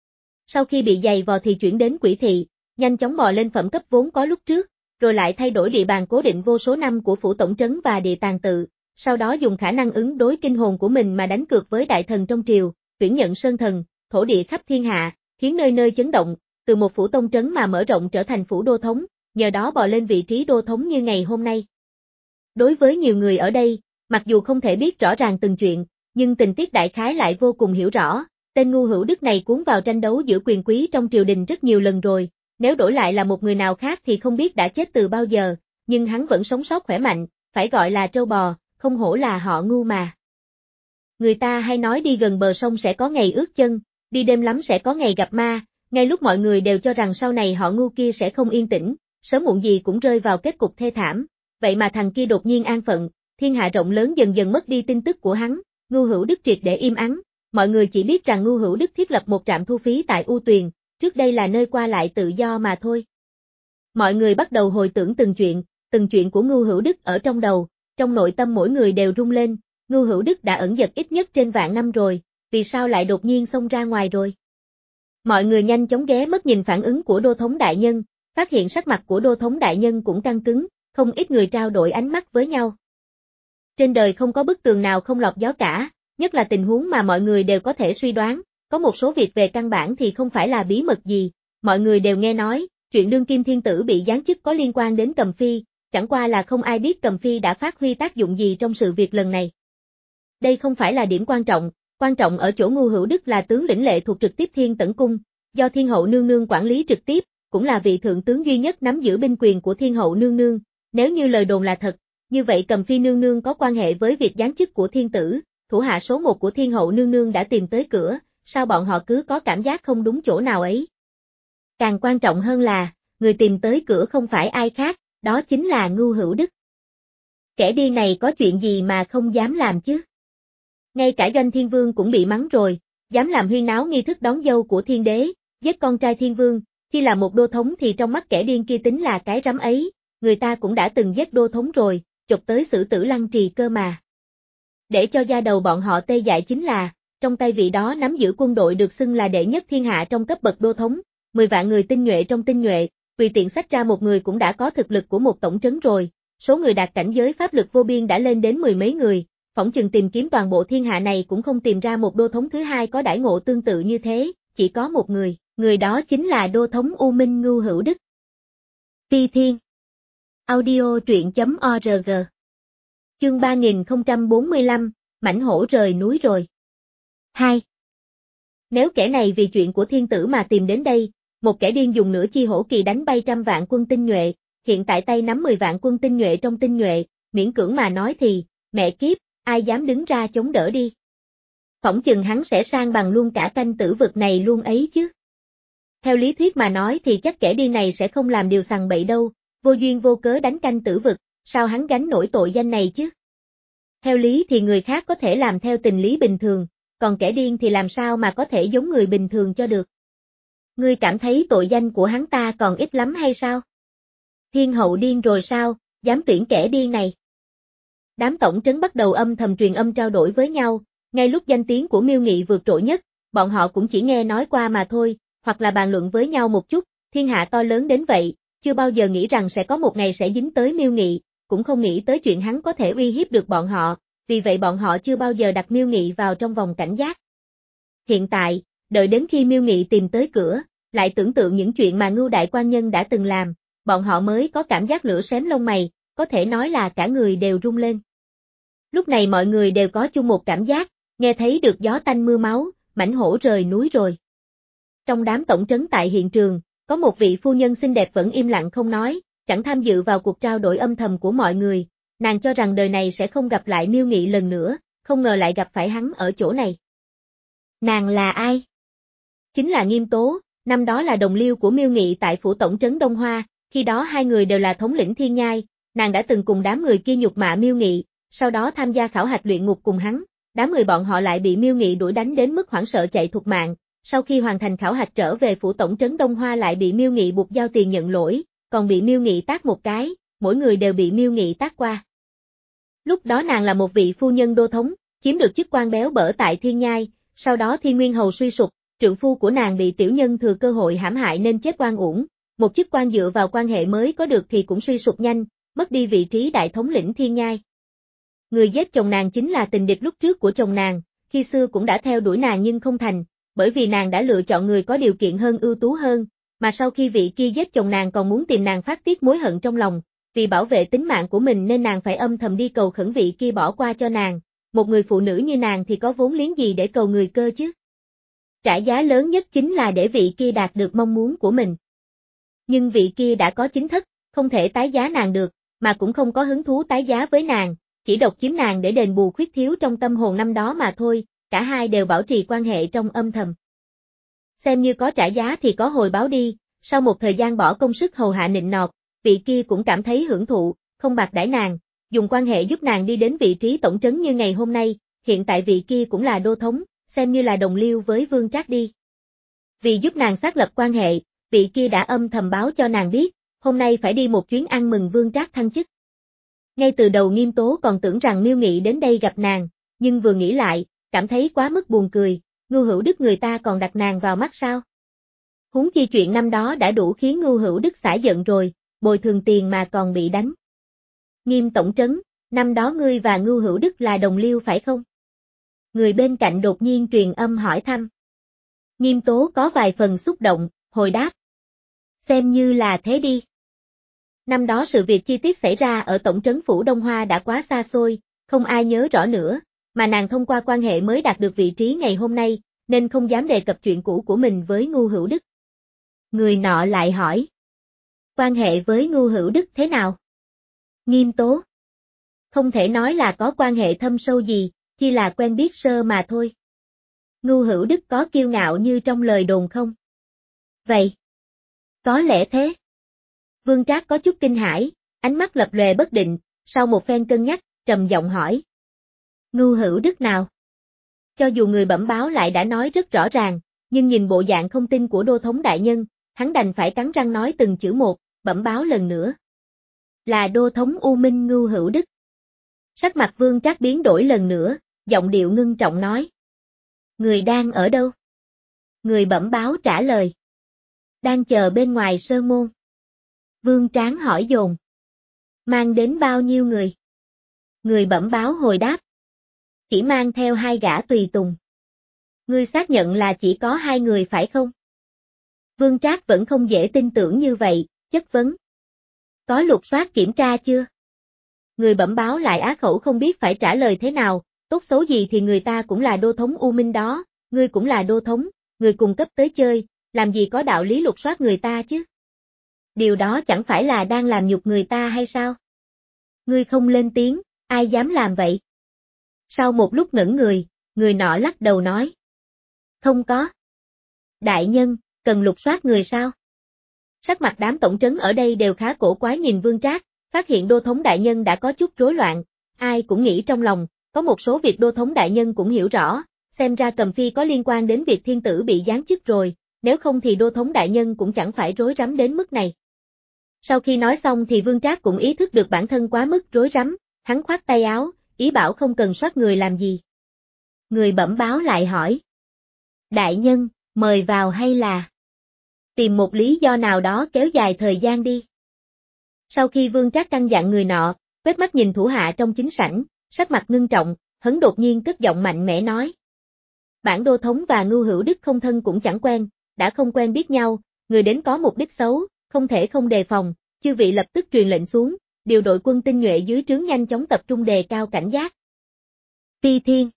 [SPEAKER 1] Sau khi bị giày vò thì chuyển đến Quỷ Thị, nhanh chóng bò lên phẩm cấp vốn có lúc trước, rồi lại thay đổi địa bàn cố định vô số năm của phủ tổng trấn và địa tàng tự, sau đó dùng khả năng ứng đối kinh hồn của mình mà đánh cược với đại thần trong triều, tuyển nhận sơn thần, thổ địa khắp thiên hạ, khiến nơi nơi chấn động, từ một phủ tông trấn mà mở rộng trở thành phủ đô thống, nhờ đó bò lên vị trí đô thống như ngày hôm nay. Đối với nhiều người ở đây, mặc dù không thể biết rõ ràng từng chuyện, nhưng tình tiết đại khái lại vô cùng hiểu rõ, tên Ngưu Hữu Đức này cuốn vào tranh đấu giữa quyền quý trong triều đình rất nhiều lần rồi, nếu đổi lại là một người nào khác thì không biết đã chết từ bao giờ, nhưng hắn vẫn sống sót khỏe mạnh, phải gọi là trâu bò, không hổ là họ Ngưu mà. Người ta hay nói đi gần bờ sông sẽ có ngày ướt chân, đi đêm lắm sẽ có ngày gặp ma, ngay lúc mọi người đều cho rằng sau này họ Ngưu kia sẽ không yên tĩnh, sớm muộn gì cũng rơi vào kết cục thê thảm, vậy mà thằng kia đột nhiên an phận, thiên hạ rộng lớn dần dần mất đi tin tức của hắn, Ngưu Hữu Đức triệt để im ắng, mọi người chỉ biết rằng Ngưu Hữu Đức thiết lập một trạm thu phí tại U Tuyền, trước đây là nơi qua lại tự do mà thôi. Mọi người bắt đầu hồi tưởng từng chuyện, từng chuyện của Ngưu Hữu Đức ở trong đầu, trong nội tâm mỗi người đều rung lên, Ngưu Hữu Đức đã ẩn dật ít nhất trên vạn năm rồi, vì sao lại đột nhiên xông ra ngoài rồi? Mọi người nhanh chóng ghé mắt nhìn phản ứng của đô thống đại nhân, phát hiện sắc mặt của đô thống đại nhân cũng căng cứng, không ít người trao đổi ánh mắt với nhau. Trên đời không có bức tường nào không lọt gió cả, nhất là tình huống mà mọi người đều có thể suy đoán, có một số việc về căn bản thì không phải là bí mật gì, mọi người đều nghe nói, chuyện đương kim thiên tử bị giáng chức có liên quan đến Cầm Phi, chẳng qua là không ai biết Cầm Phi đã phát huy tác dụng gì trong sự việc lần này. Đây không phải là điểm quan trọng, quan trọng ở chỗ Ngưu Hữu Đức là tướng lĩnh lệ thuộc trực tiếp Thiên Tẩn Cung, do Thiên Hậu Nương Nương quản lý trực tiếp, cũng là vị thượng tướng duy nhất nắm giữ binh quyền của Thiên Hậu Nương Nương, nếu như lời đồn là thật, như vậy Cầm Phi Nương Nương có quan hệ với việc giáng chức của thiên tử, thủ hạ số một của Thiên Hậu Nương Nương đã tìm tới cửa, sao bọn họ cứ có cảm giác không đúng chỗ nào ấy. Càng quan trọng hơn là, người tìm tới cửa không phải ai khác, đó chính là Ngưu Hữu Đức. Kẻ điên này có chuyện gì mà không dám làm chứ? Ngay cả Doanh Thiên Vương cũng bị mắng rồi, dám làm huyên náo nghi thức đón dâu của thiên đế, giết con trai Thiên Vương, chỉ là một đô thống thì trong mắt kẻ điên kia tính là cái rắm ấy, người ta cũng đã từng giết đô thống rồi, chụp tới xử tử lăng trì cơ mà. Để cho da đầu bọn họ tê dại chính là, trong tay vị đó nắm giữ quân đội được xưng là đệ nhất thiên hạ trong cấp bậc đô thống, mười vạn người tinh nhuệ trong tinh nhuệ, tùy tiện xách ra một người cũng đã có thực lực của một tổng trấn rồi, số người đạt cảnh giới pháp lực vô biên đã lên đến mười mấy người, phỏng chừng tìm kiếm toàn bộ thiên hạ này cũng không tìm ra một đô thống thứ hai có đãi ngộ tương tự như thế, chỉ có một người, người đó chính là đô thống U Minh Ngưu Hữu Đức. Phi Thiên Audio truyện chấm org Chương ba nghìn không trăm bốn mươi lăm, mãnh hổ rời núi rồi. hai. Nếu kẻ này vì chuyện của thiên tử mà tìm đến đây, một kẻ điên dùng nửa chi hổ kỳ đánh bay trăm vạn quân tinh nhuệ, hiện tại tay nắm mười vạn quân tinh nhuệ trong tinh nhuệ, miễn cưỡng mà nói thì, mẹ kiếp, ai dám đứng ra chống đỡ đi. Phỏng chừng hắn sẽ sang bằng luôn cả canh tử vực này luôn ấy chứ. Theo lý thuyết mà nói thì chắc kẻ điên này sẽ không làm điều sằng bậy đâu, vô duyên vô cớ đánh canh tử vực, sao hắn gánh nổi tội danh này chứ? Theo lý thì người khác có thể làm theo tình lý bình thường, còn kẻ điên thì làm sao mà có thể giống người bình thường cho được? Ngươi cảm thấy tội danh của hắn ta còn ít lắm hay sao? Thiên hậu điên rồi sao, dám tuyển kẻ điên này? Đám tổng trấn bắt đầu âm thầm truyền âm trao đổi với nhau, ngay lúc danh tiếng của Miêu Nghị vượt trội nhất, bọn họ cũng chỉ nghe nói qua mà thôi, hoặc là bàn luận với nhau một chút, thiên hạ to lớn đến vậy, chưa bao giờ nghĩ rằng sẽ có một ngày sẽ dính tới Miêu Nghị, cũng không nghĩ tới chuyện hắn có thể uy hiếp được bọn họ, vì vậy bọn họ chưa bao giờ đặt Miêu Nghị vào trong vòng cảnh giác. Hiện tại, đợi đến khi Miêu Nghị tìm tới cửa, lại tưởng tượng những chuyện mà Ngưu Đại Quan Nhân đã từng làm, bọn họ mới có cảm giác lửa xém lông mày, có thể nói là cả người đều rung lên. Lúc này mọi người đều có chung một cảm giác, nghe thấy được gió tanh mưa máu, mãnh hổ rời núi rồi. Trong đám tổng trấn tại hiện trường, có một vị phu nhân xinh đẹp vẫn im lặng không nói, chẳng tham dự vào cuộc trao đổi âm thầm của mọi người, nàng cho rằng đời này sẽ không gặp lại Miêu Nghị lần nữa, không ngờ lại gặp phải hắn ở chỗ này. Nàng là ai? Chính là Nghiêm Tố, năm đó là đồng liêu của Miêu Nghị tại phủ tổng trấn Đông Hoa, khi đó hai người đều là thống lĩnh Thiên Nhai, nàng đã từng cùng đám người kia nhục mạ Miêu Nghị, sau đó tham gia khảo hạch luyện ngục cùng hắn, đám người bọn họ lại bị Miêu Nghị đuổi đánh đến mức hoảng sợ chạy thục mạng, sau khi hoàn thành khảo hạch trở về phủ tổng trấn Đông Hoa lại bị Miêu Nghị buộc giao tiền nhận lỗi, còn bị Miêu Nghị tát một cái, mỗi người đều bị Miêu Nghị tát qua. Lúc đó nàng là một vị phu nhân đô thống, chiếm được chức quan béo bở tại Thiên Nhai, sau đó Thiên Nguyên Hầu suy sụp, trượng phu của nàng bị tiểu nhân thừa cơ hội hãm hại nên chết oan uổng, một chức quan dựa vào quan hệ mới có được thì cũng suy sụp nhanh, mất đi vị trí đại thống lĩnh Thiên Nhai. Người giết chồng nàng chính là tình địch lúc trước của chồng nàng, khi xưa cũng đã theo đuổi nàng nhưng không thành, bởi vì nàng đã lựa chọn người có điều kiện hơn ưu tú hơn, mà sau khi vị kia giết chồng nàng còn muốn tìm nàng phát tiết mối hận trong lòng, vì bảo vệ tính mạng của mình nên nàng phải âm thầm đi cầu khẩn vị kia bỏ qua cho nàng, một người phụ nữ như nàng thì có vốn liếng gì để cầu người cơ chứ. Trả giá lớn nhất chính là để vị kia đạt được mong muốn của mình. Nhưng vị kia đã có chính thất, không thể tái giá nàng được, mà cũng không có hứng thú tái giá với nàng, chỉ độc chiếm nàng để đền bù khuyết thiếu trong tâm hồn năm đó mà thôi, cả hai đều bảo trì quan hệ trong âm thầm. Xem như có trả giá thì có hồi báo đi, sau một thời gian bỏ công sức hầu hạ nịnh nọt, vị kia cũng cảm thấy hưởng thụ, không bạc đãi nàng, dùng quan hệ giúp nàng đi đến vị trí tổng trấn như ngày hôm nay, hiện tại vị kia cũng là đô thống, xem như là đồng liêu với Vương Trác đi. Vì giúp nàng xác lập quan hệ, vị kia đã âm thầm báo cho nàng biết, hôm nay phải đi một chuyến ăn mừng Vương Trác thăng chức. Ngay từ đầu Nghiêm Tố còn tưởng rằng Miêu Nghị đến đây gặp nàng, nhưng vừa nghĩ lại, cảm thấy quá mức buồn cười, Ngưu Hữu Đức người ta còn đặt nàng vào mắt sao? Huống chi chuyện năm đó đã đủ khiến Ngưu Hữu Đức xả giận rồi, bồi thường tiền mà còn bị đánh. Nghiêm tổng trấn, năm đó ngươi và Ngưu Hữu Đức là đồng liêu phải không? Người bên cạnh đột nhiên truyền âm hỏi thăm. Nghiêm Tố có vài phần xúc động, hồi đáp. Xem như là thế đi. Năm đó sự việc chi tiết xảy ra ở tổng trấn phủ Đông Hoa đã quá xa xôi, không ai nhớ rõ nữa, mà nàng thông qua quan hệ mới đạt được vị trí ngày hôm nay, nên không dám đề cập chuyện cũ của mình với Ngưu Hữu Đức. Người nọ lại hỏi. Quan hệ với Ngưu Hữu Đức thế nào? Nghiêm Tố. Không thể nói là có quan hệ thâm sâu gì, chỉ là quen biết sơ mà thôi. Ngưu Hữu Đức có kiêu ngạo như trong lời đồn không? Vậy. Có lẽ thế. Vương Trác có chút kinh hãi, ánh mắt lập lòe bất định, sau một phen cân nhắc, trầm giọng hỏi. Ngưu Hữu Đức nào? Cho dù người bẩm báo lại đã nói rất rõ ràng, nhưng nhìn bộ dạng không tin của đô thống đại nhân, hắn đành phải cắn răng nói từng chữ một, bẩm báo lần nữa. Là đô thống U Minh Ngưu Hữu Đức. Sắc mặt Vương Trác biến đổi lần nữa, giọng điệu ngưng trọng nói. Người đang ở đâu? Người bẩm báo trả lời. Đang chờ bên ngoài sơn môn. Vương Tráng hỏi dồn. Mang đến bao nhiêu người? Người bẩm báo hồi đáp. Chỉ mang theo hai gã tùy tùng. Ngươi xác nhận là chỉ có hai người phải không? Vương Trác vẫn không dễ tin tưởng như vậy, chất vấn. Có lục soát kiểm tra chưa? Người bẩm báo lại á khẩu không biết phải trả lời thế nào, tốt xấu gì thì người ta cũng là đô thống U Minh đó, ngươi cũng là đô thống, người cùng cấp tới chơi, làm gì có đạo lý lục soát người ta chứ? Điều đó chẳng phải là đang làm nhục người ta hay sao? Ngươi không lên tiếng, ai dám làm vậy? Sau một lúc ngẩn người, người nọ lắc đầu nói. Không có. Đại nhân, cần lục soát người sao? Sắc mặt đám tổng trấn ở đây đều khá cổ quái nhìn Vương Trác, phát hiện đô thống đại nhân đã có chút rối loạn, ai cũng nghĩ trong lòng, có một số việc đô thống đại nhân cũng hiểu rõ, xem ra Cầm Phi có liên quan đến việc thiên tử bị giáng chức rồi, nếu không thì đô thống đại nhân cũng chẳng phải rối rắm đến mức này. Sau khi nói xong thì Vương Trác cũng ý thức được bản thân quá mức rối rắm, hắn khoát tay áo, ý bảo không cần soát người làm gì. Người bẩm báo lại hỏi. Đại nhân, mời vào hay là tìm một lý do nào đó kéo dài thời gian đi. Sau khi Vương Trác căn dặn người nọ, quét mắt nhìn thủ hạ trong chính sảnh, sắc mặt ngưng trọng, hấn đột nhiên cất giọng mạnh mẽ nói. Bản đô thống và Ngưu Hữu Đức không thân cũng chẳng quen, đã không quen biết nhau, người đến có mục đích xấu, không thể không đề phòng, chư vị lập tức truyền lệnh xuống, điều đội quân tinh nhuệ dưới trướng nhanh chóng tập trung đề cao cảnh giác. Ti Thiên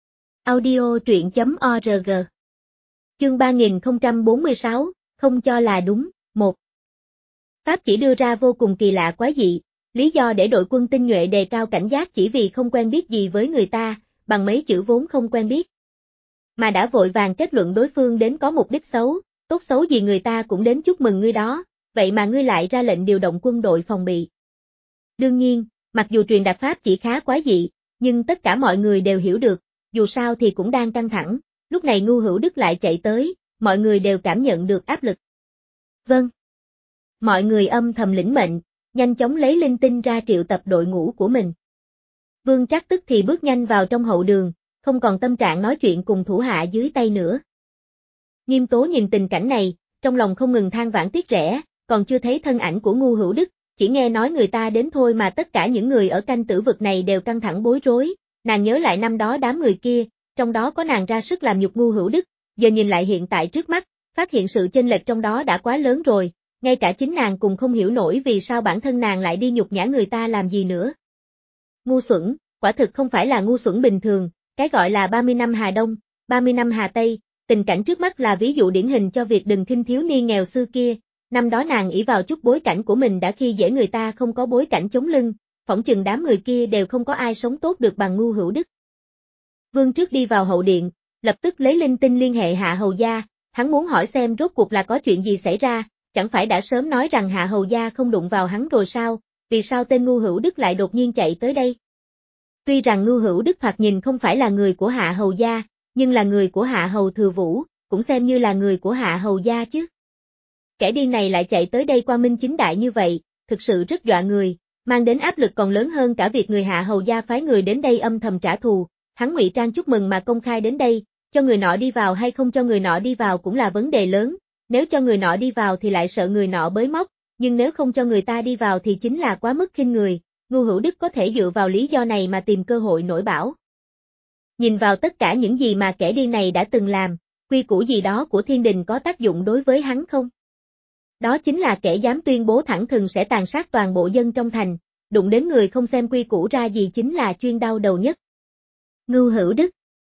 [SPEAKER 1] Audio truyện chấm org Chương ba nghìn không trăm bốn mươi sáu, không cho là đúng, một. Pháp chỉ đưa ra vô cùng kỳ lạ quái dị, lý do để đội quân tinh nhuệ đề cao cảnh giác chỉ vì không quen biết gì với người ta, bằng mấy chữ vốn không quen biết. Mà đã vội vàng kết luận đối phương đến có mục đích xấu, tốt xấu gì người ta cũng đến chúc mừng ngươi đó, vậy mà ngươi lại ra lệnh điều động quân đội phòng bị. Đương nhiên, Mặc dù truyền đạt pháp chỉ khá quái dị, nhưng tất cả mọi người đều hiểu được, dù sao thì cũng đang căng thẳng, lúc này Ngưu Hữu Đức lại chạy tới, mọi người đều cảm nhận được áp lực. Vâng. Mọi người âm thầm lĩnh mệnh, nhanh chóng lấy linh tinh ra triệu tập đội ngũ của mình. Vương Trác tức thì bước nhanh vào trong hậu đường, không còn tâm trạng nói chuyện cùng thủ hạ dưới tay nữa. Nghiêm Tố nhìn tình cảnh này, trong lòng không ngừng than vãn tiếc rẻ, còn chưa thấy thân ảnh của Ngưu Hữu Đức, chỉ nghe nói người ta đến thôi mà tất cả những người ở canh tử vực này đều căng thẳng bối rối, nàng nhớ lại năm đó đám người kia, trong đó có nàng ra sức làm nhục Ngưu Hữu Đức, giờ nhìn lại hiện tại trước mắt, phát hiện sự chênh lệch trong đó đã quá lớn rồi, ngay cả chính nàng cũng không hiểu nổi vì sao bản thân nàng lại đi nhục nhã người ta làm gì nữa. Ngu xuẩn, quả thực không phải là ngu xuẩn bình thường, cái gọi là ba mươi năm Hà Đông, ba mươi năm Hà Tây, tình cảnh trước mắt là ví dụ điển hình cho việc đừng khinh thiếu niên nghèo xưa kia, năm đó nàng ỷ vào chút bối cảnh của mình đã khi dễ người ta không có bối cảnh chống lưng, phỏng chừng đám người kia đều không có ai sống tốt được bằng Ngưu Hữu Đức. Vương trước đi vào hậu điện, lập tức lấy linh tinh liên hệ Hạ Hầu Gia, hắn muốn hỏi xem rốt cuộc là có chuyện gì xảy ra, chẳng phải đã sớm nói rằng Hạ Hầu Gia không đụng vào hắn rồi sao, vì sao tên Ngưu Hữu Đức lại đột nhiên chạy tới đây? Tuy rằng Ngưu Hữu Đức thoạt nhìn không phải là người của Hạ Hầu Gia, nhưng là người của Hạ Hầu Thừa Vũ, cũng xem như là người của Hạ Hầu Gia chứ. Kẻ điên này lại chạy tới đây quang minh chính đại như vậy, thực sự rất dọa người, mang đến áp lực còn lớn hơn cả việc người Hạ Hầu Gia phái người đến đây âm thầm trả thù, hắn ngụy trang chúc mừng mà công khai đến đây, cho người nọ đi vào hay không cho người nọ đi vào cũng là vấn đề lớn, nếu cho người nọ đi vào thì lại sợ người nọ bới móc, nhưng nếu không cho người ta đi vào thì chính là quá mức khinh người, Ngưu Hữu Đức có thể dựa vào lý do này mà tìm cơ hội nổi bão. Nhìn vào tất cả những gì mà kẻ điên này đã từng làm, quy củ gì đó của thiên đình có tác dụng đối với hắn không? Đó chính là kẻ dám tuyên bố thẳng thừng sẽ tàn sát toàn bộ dân trong thành, đụng đến người không xem quy củ ra gì chính là chuyên đau đầu nhất. Ngưu Hữu Đức.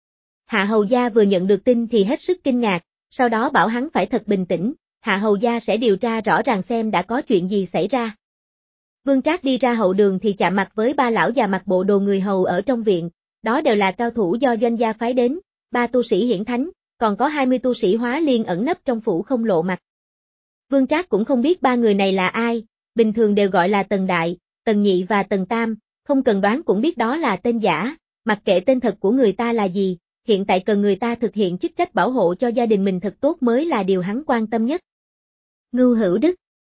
[SPEAKER 1] Hạ Hầu Gia vừa nhận được tin thì hết sức kinh ngạc, sau đó bảo hắn phải thật bình tĩnh, Hạ Hầu Gia sẽ điều tra rõ ràng xem đã có chuyện gì xảy ra. Vương Trác đi ra hậu đường thì chạm mặt với ba lão già mặc bộ đồ người hầu ở trong viện, đó đều là cao thủ do doanh gia phái đến, ba tu sĩ hiển thánh, còn có hai mươi tu sĩ hóa liên ẩn nấp trong phủ không lộ mặt. Vương Trác cũng không biết ba người này là ai, bình thường đều gọi là Tần Đại, Tần Nhị và Tần Tam, không cần đoán cũng biết đó là tên giả, mặc kệ tên thật của người ta là gì, hiện tại cần người ta thực hiện chức trách bảo hộ cho gia đình mình thật tốt mới là điều hắn quan tâm nhất. Ngưu Hữu Đức.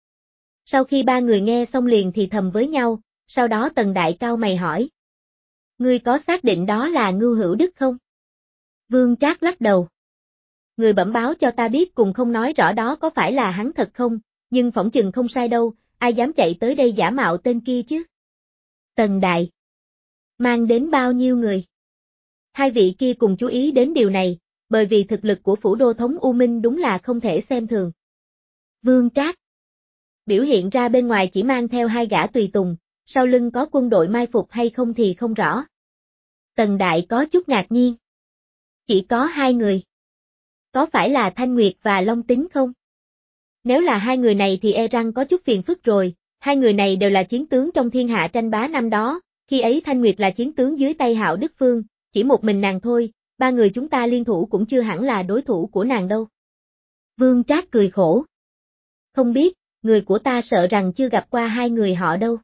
[SPEAKER 1] Sau khi ba người nghe xong liền thì thầm với nhau, sau đó Tần Đại cau mày hỏi. Ngươi có xác định đó là Ngưu Hữu Đức không? Vương Trác lắc đầu. Người bẩm báo cho ta biết cùng không nói rõ đó có phải là hắn thật không, nhưng phỏng chừng không sai đâu, ai dám chạy tới đây giả mạo tên kia chứ? Tần Đại. Mang đến bao nhiêu người? Hai vị kia cùng chú ý đến điều này, bởi vì thực lực của phủ đô thống U Minh đúng là không thể xem thường. Vương Trác. Biểu hiện ra bên ngoài chỉ mang theo hai gã tùy tùng, sau lưng có quân đội mai phục hay không thì không rõ. Tần Đại có chút ngạc nhiên. Chỉ có hai người. Có phải là Thanh Nguyệt và Long Tính không? Nếu là hai người này thì e rằng có chút phiền phức rồi, hai người này đều là chiến tướng trong thiên hạ tranh bá năm đó, khi ấy Thanh Nguyệt là chiến tướng dưới tay Hạo Đức Phương, chỉ một mình nàng thôi, ba người chúng ta liên thủ cũng chưa hẳn là đối thủ của nàng đâu. Vương Trác cười khổ. Không biết, người của ta sợ rằng chưa gặp qua hai người họ đâu.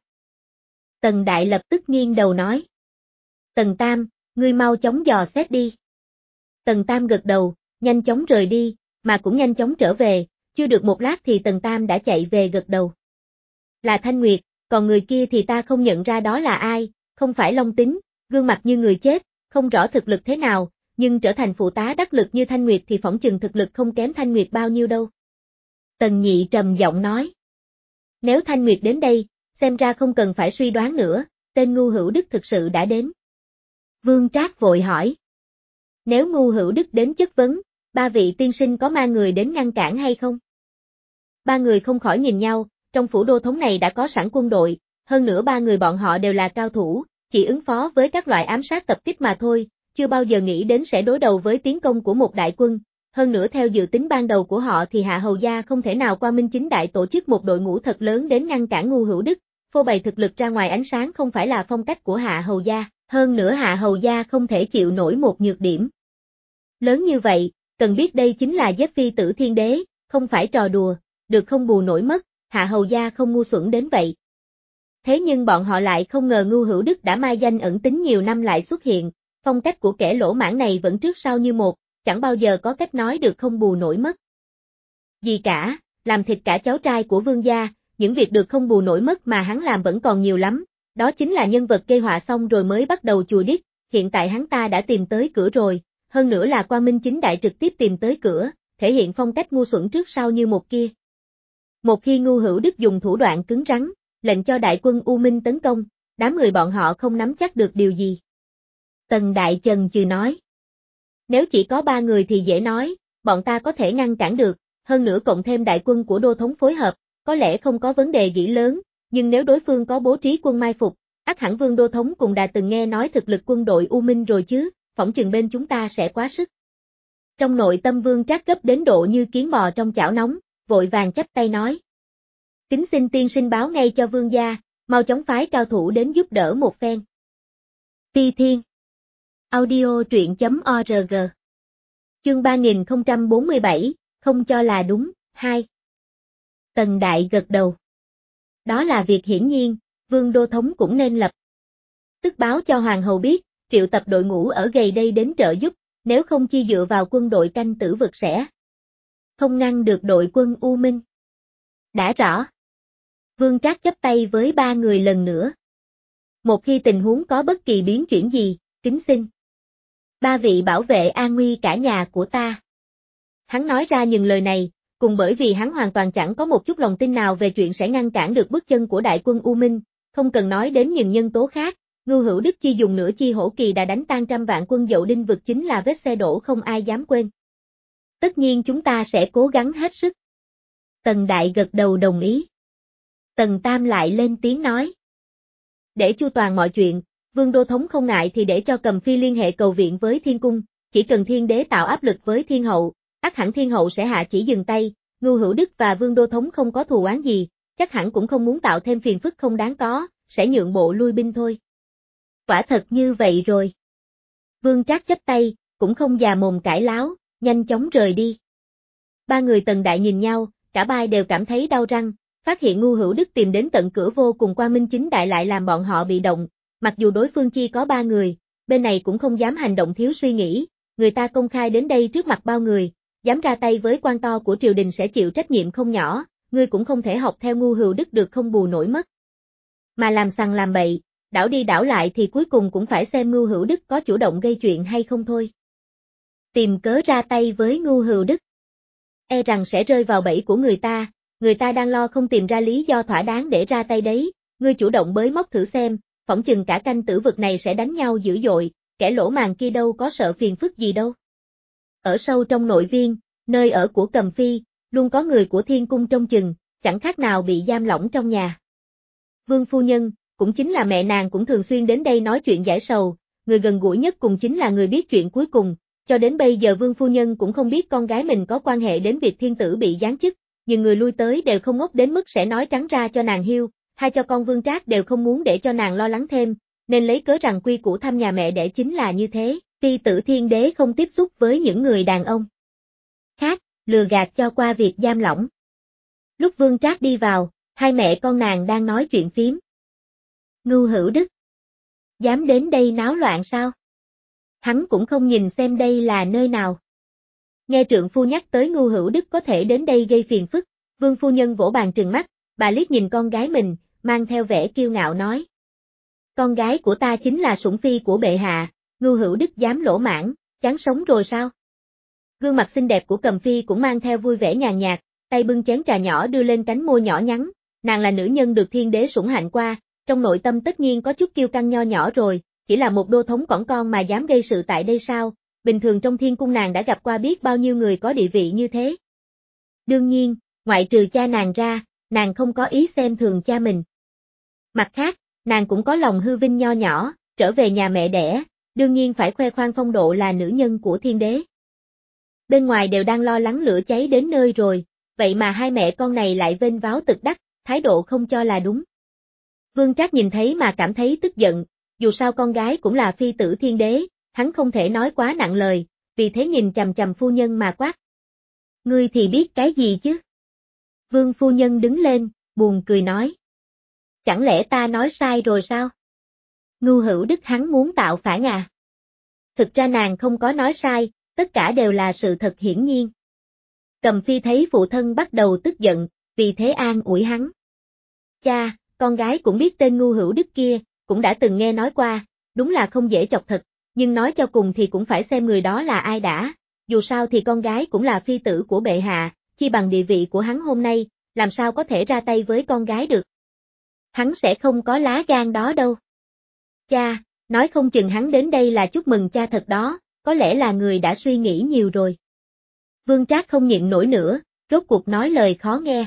[SPEAKER 1] Tần Đại lập tức nghiêng đầu nói. Tần Tam, ngươi mau chóng dò xét đi. Tần Tam gật đầu, nhanh chóng rời đi, mà cũng nhanh chóng trở về, chưa được một lát thì Tần Tam đã chạy về gật đầu. Là Thanh Nguyệt, còn người kia thì ta không nhận ra đó là ai, không phải Long Tính, gương mặt như người chết, không rõ thực lực thế nào, nhưng trở thành phụ tá đắc lực như Thanh Nguyệt thì phỏng chừng thực lực không kém Thanh Nguyệt bao nhiêu đâu. Tần Nhị trầm giọng nói. Nếu Thanh Nguyệt đến đây, xem ra không cần phải suy đoán nữa, tên Ngưu Hữu Đức thực sự đã đến. Vương Trác vội hỏi. Nếu Ngưu Hữu Đức đến chất vấn, ba vị tiên sinh có mang người đến ngăn cản hay không? Ba người không khỏi nhìn nhau, trong phủ đô thống này đã có sẵn quân đội, hơn nữa ba người bọn họ đều là cao thủ, chỉ ứng phó với các loại ám sát tập kích mà thôi, chưa bao giờ nghĩ đến sẽ đối đầu với tiến công của một đại quân. Hơn nữa theo dự tính ban đầu của họ thì Hạ Hầu Gia không thể nào qua minh chính đại tổ chức một đội ngũ thật lớn đến ngăn cản Ngưu Hữu Đức, phô bày thực lực ra ngoài ánh sáng không phải là phong cách của Hạ Hầu Gia, hơn nữa Hạ Hầu Gia không thể chịu nổi một nhược điểm. Lớn như vậy, cần biết đây chính là giết phi tử thiên đế, không phải trò đùa, được không bù nổi mất, Hạ Hầu Gia không ngu xuẩn đến vậy. Thế nhưng bọn họ lại không ngờ Ngưu Hữu Đức đã mai danh ẩn tính nhiều năm lại xuất hiện, phong cách của kẻ lỗ mãng này vẫn trước sau như một, chẳng bao giờ có cách nói được không bù nổi mất. Gì cả, làm thịt cả cháu trai của vương gia, những việc được không bù nổi mất mà hắn làm vẫn còn nhiều lắm, đó chính là nhân vật gây họa xong rồi mới bắt đầu chùa đít, hiện tại hắn ta đã tìm tới cửa rồi, hơn nữa là Quang Minh Chính Đại trực tiếp tìm tới cửa, thể hiện phong cách ngu xuẩn trước sau như một kia. Một khi Ngưu Hữu Đức dùng thủ đoạn cứng rắn, lệnh cho đại quân U Minh tấn công, đám người bọn họ không nắm chắc được điều gì. Tần Đại chần chừ nói. Nếu chỉ có ba người thì dễ nói, bọn ta có thể ngăn cản được, hơn nữa cộng thêm đại quân của đô thống phối hợp, có lẽ không có vấn đề gì lớn, nhưng nếu đối phương có bố trí quân mai phục, ắt hẳn Vương đô thống cũng đã từng nghe nói thực lực quân đội U Minh rồi chứ, phỏng chừng bên chúng ta sẽ quá sức. Trong nội tâm Vương Trác gấp đến độ như kiến bò trong chảo nóng, vội vàng chắp tay nói. Kính xin tiên sinh báo ngay cho vương gia, mau chóng phái cao thủ đến giúp đỡ một phen. Ti Thiên Audio truyện chấm org Chương ba nghìn không trăm bốn mươi bảy, không cho là đúng, hai. Tần Đại gật đầu. Đó là việc hiển nhiên, Vương đô thống cũng nên lập. Tức báo cho Hoàng hậu biết, triệu tập đội ngũ ở gầy đây đến trợ giúp, nếu không chi dựa vào quân đội canh tử vực sẽ không ngăn được đội quân U Minh. Đã rõ. Vương Trác chắp tay với ba người lần nữa. Một khi tình huống có bất kỳ biến chuyển gì, kính xin ba vị bảo vệ an nguy cả nhà của ta. Hắn nói ra những lời này, cùng bởi vì hắn hoàn toàn chẳng có một chút lòng tin nào về chuyện sẽ ngăn cản được bước chân của đại quân U Minh, không cần nói đến những nhân tố khác, Ngưu Hữu Đức chi dùng nửa chi hổ kỳ đã đánh tan trăm vạn quân Dậu Đinh vực chính là vết xe đổ không ai dám quên. Tất nhiên chúng ta sẽ cố gắng hết sức. Tần Đại gật đầu đồng ý. Tần Tam lại lên tiếng nói. Để chu toàn mọi chuyện, Vương đô thống không ngại thì để cho Cầm Phi liên hệ cầu viện với Thiên Cung, chỉ cần Thiên Đế tạo áp lực với Thiên Hậu, ắt hẳn Thiên Hậu sẽ hạ chỉ dừng tay, Ngưu Hữu Đức và Vương đô thống không có thù oán gì, chắc hẳn cũng không muốn tạo thêm phiền phức không đáng có, sẽ nhượng bộ lui binh thôi. Quả thật như vậy rồi. Vương Trác chắp tay, cũng không già mồm cãi láo, nhanh chóng rời đi. Ba người Tần Đại nhìn nhau, cả ba đều cảm thấy đau răng, phát hiện Ngưu Hữu Đức tìm đến tận cửa vô cùng Quang Minh Chính Đại lại làm bọn họ bị động, mặc dù đối phương chi có ba người, bên này cũng không dám hành động thiếu suy nghĩ, người ta công khai đến đây trước mặt bao người, dám ra tay với quan to của triều đình sẽ chịu trách nhiệm không nhỏ, ngươi cũng không thể học theo Ngưu Hữu Đức được không bù nổi mất. Mà làm sằng làm bậy, đảo đi đảo lại thì cuối cùng cũng phải xem Ngưu Hữu Đức có chủ động gây chuyện hay không thôi. Tìm cớ ra tay với Ngưu Hữu Đức, e rằng sẽ rơi vào bẫy của người ta, người ta đang lo không tìm ra lý do thỏa đáng để ra tay đấy, ngươi chủ động bới móc thử xem, phỏng chừng cả canh tử vực này sẽ đánh nhau dữ dội, kẻ lỗ màng kia đâu có sợ phiền phức gì đâu. Ở sâu trong nội viên, nơi ở của Cầm Phi, luôn có người của Thiên Cung trông chừng, chẳng khác nào bị giam lỏng trong nhà. Vương phu nhân, cũng chính là mẹ nàng cũng thường xuyên đến đây nói chuyện giải sầu, người gần gũi nhất cùng chính là người biết chuyện cuối cùng, cho đến bây giờ Vương phu nhân cũng không biết con gái mình có quan hệ đến việc thiên tử bị giáng chức, nhưng người lui tới đều không ngốc đến mức sẽ nói trắng ra cho nàng hiu, hai cho con Vương Trác đều không muốn để cho nàng lo lắng thêm, nên lấy cớ rằng quy củ thăm nhà mẹ đẻ chính là như thế, Ti tử Thiên Đế không tiếp xúc với những người đàn ông khác, lừa gạt cho qua việc giam lỏng. Lúc Vương Trác đi vào, hai mẹ con nàng đang nói chuyện phím. Ngưu Hữu Đức dám đến đây náo loạn sao? Hắn cũng không nhìn xem đây là nơi nào. Nghe trượng phu nhắc tới Ngưu Hữu Đức có thể đến đây gây phiền phức, Vương phu nhân vỗ bàn trừng mắt, bà liếc nhìn con gái mình, mang theo vẻ kiêu ngạo nói. Con gái của ta chính là sủng phi của bệ hạ, Ngưu Hữu Đức dám lỗ mãng, chán sống rồi sao? Gương mặt xinh đẹp của Cầm Phi cũng mang theo vui vẻ nhàn nhạt, tay bưng chén trà nhỏ đưa lên cánh môi nhỏ nhắn, nàng là nữ nhân được Thiên Đế sủng hạnh qua, trong nội tâm tất nhiên có chút kiêu căng nho nhỏ rồi, chỉ là một đô thống cỏn con mà dám gây sự tại đây sao, bình thường trong Thiên Cung nàng đã gặp qua biết bao nhiêu người có địa vị như thế. Đương nhiên, ngoại trừ cha nàng ra, nàng không có ý xem thường cha mình. Mặt khác, nàng cũng có lòng hư vinh nho nhỏ, trở về nhà mẹ đẻ, đương nhiên phải khoe khoang phong độ là nữ nhân của Thiên Đế. Bên ngoài đều đang lo lắng lửa cháy đến nơi rồi, vậy mà hai mẹ con này lại vênh váo tực đắc, thái độ không cho là đúng. Vương Trác nhìn thấy mà cảm thấy tức giận, dù sao con gái cũng là phi tử Thiên Đế, hắn không thể nói quá nặng lời, vì thế nhìn chằm chằm phu nhân mà quát. Ngươi thì biết cái gì chứ? Vương phu nhân đứng lên, buồn cười nói. Chẳng lẽ ta nói sai rồi sao? Ngưu Hữu Đức hắn muốn tạo phản à? Thực ra nàng không có nói sai, tất cả đều là sự thật hiển nhiên. Cầm Phi thấy phụ thân bắt đầu tức giận, vì thế an ủi hắn. Cha, con gái cũng biết tên Ngưu Hữu Đức kia, cũng đã từng nghe nói qua, đúng là không dễ chọc thật, nhưng nói cho cùng thì cũng phải xem người đó là ai đã, dù sao thì con gái cũng là phi tử của bệ hạ, chi bằng địa vị của hắn hôm nay, làm sao có thể ra tay với con gái được. Hắn sẽ không có lá gan đó đâu. Cha, nói không chừng hắn đến đây là chúc mừng cha thật đó, có lẽ là người đã suy nghĩ nhiều rồi. Vương Trác không nhịn nổi nữa, rốt cuộc nói lời khó nghe.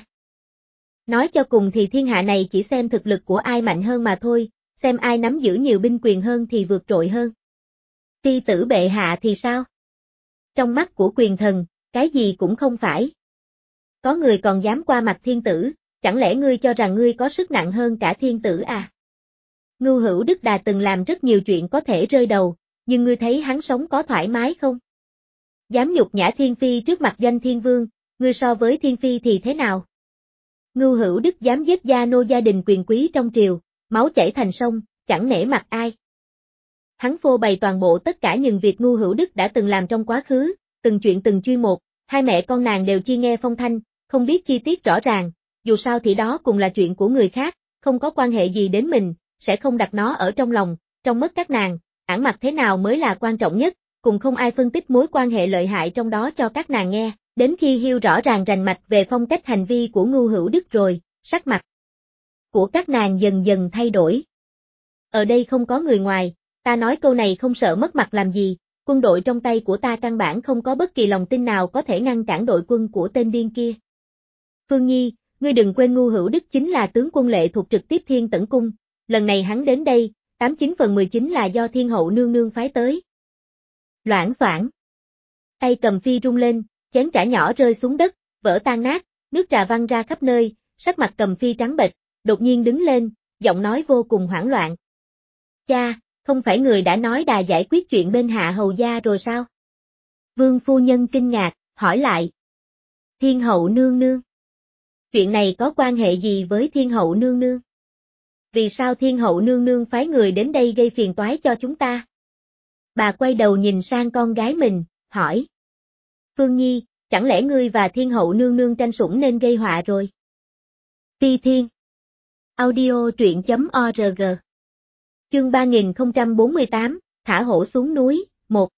[SPEAKER 1] Nói cho cùng thì thiên hạ này chỉ xem thực lực của ai mạnh hơn mà thôi, xem ai nắm giữ nhiều binh quyền hơn thì vượt trội hơn. Phi tử bệ hạ thì sao? Trong mắt của quyền thần, cái gì cũng không phải. Có người còn dám qua mặt thiên tử, chẳng lẽ ngươi cho rằng ngươi có sức nặng hơn cả thiên tử à? Ngưu Hữu Đức Đà từng làm rất nhiều chuyện có thể rơi đầu, nhưng ngươi thấy hắn sống có thoải mái không? Dám nhục nhã Thiên Phi trước mặt Doanh Thiên Vương, ngươi so với Thiên Phi thì thế nào? Ngưu Hữu Đức dám giết gia nô gia đình quyền quý trong triều, máu chảy thành sông, chẳng nể mặt ai. Hắn phô bày toàn bộ tất cả những việc Ngưu Hữu Đức đã từng làm trong quá khứ, từng chuyện từng chuyên một, hai mẹ con nàng đều chi nghe phong thanh, không biết chi tiết rõ ràng, dù sao thì đó cũng là chuyện của người khác, không có quan hệ gì đến mình, sẽ không đặt nó ở trong lòng, trong mắt các nàng, ẵn mặt thế nào mới là quan trọng nhất, cùng không ai phân tích mối quan hệ lợi hại trong đó cho các nàng nghe, đến khi hiểu rõ ràng rành mạch về phong cách hành vi của Ngưu Hữu Đức rồi, sắc mặt của các nàng dần dần thay đổi. Ở đây không có người ngoài, ta nói câu này không sợ mất mặt làm gì, quân đội trong tay của ta căn bản không có bất kỳ lòng tin nào có thể ngăn cản đội quân của tên điên kia. Phương Nhi, ngươi đừng quên Ngưu Hữu Đức chính là tướng quân lệ thuộc trực tiếp Thiên Tẩn Cung, lần này hắn đến đây, tám chín phần mười chín là do Thiên Hậu nương nương phái tới. Loảng xoảng. Tay Cầm Phi rung lên, chén trà nhỏ rơi xuống đất, vỡ tan nát, nước trà văng ra khắp nơi, sắc mặt Cầm Phi trắng bệch, đột nhiên đứng lên, giọng nói vô cùng hoảng loạn. Cha, không phải người đã nói đà giải quyết chuyện bên hạ hầu gia rồi sao? Vương phu nhân kinh ngạc, hỏi lại. Thiên Hậu nương nương. Chuyện này có quan hệ gì với Thiên Hậu nương nương? Vì sao Thiên Hậu nương nương phái người đến đây gây phiền toái cho chúng ta? Bà quay đầu nhìn sang con gái mình, hỏi. Phương Nhi, chẳng lẽ ngươi và Thiên Hậu nương nương tranh sủng nên gây họa rồi? Ti Thiên. Audio truyện chấm org. Chương ba nghìn không trăm bốn mươi tám, thả hổ xuống núi, một.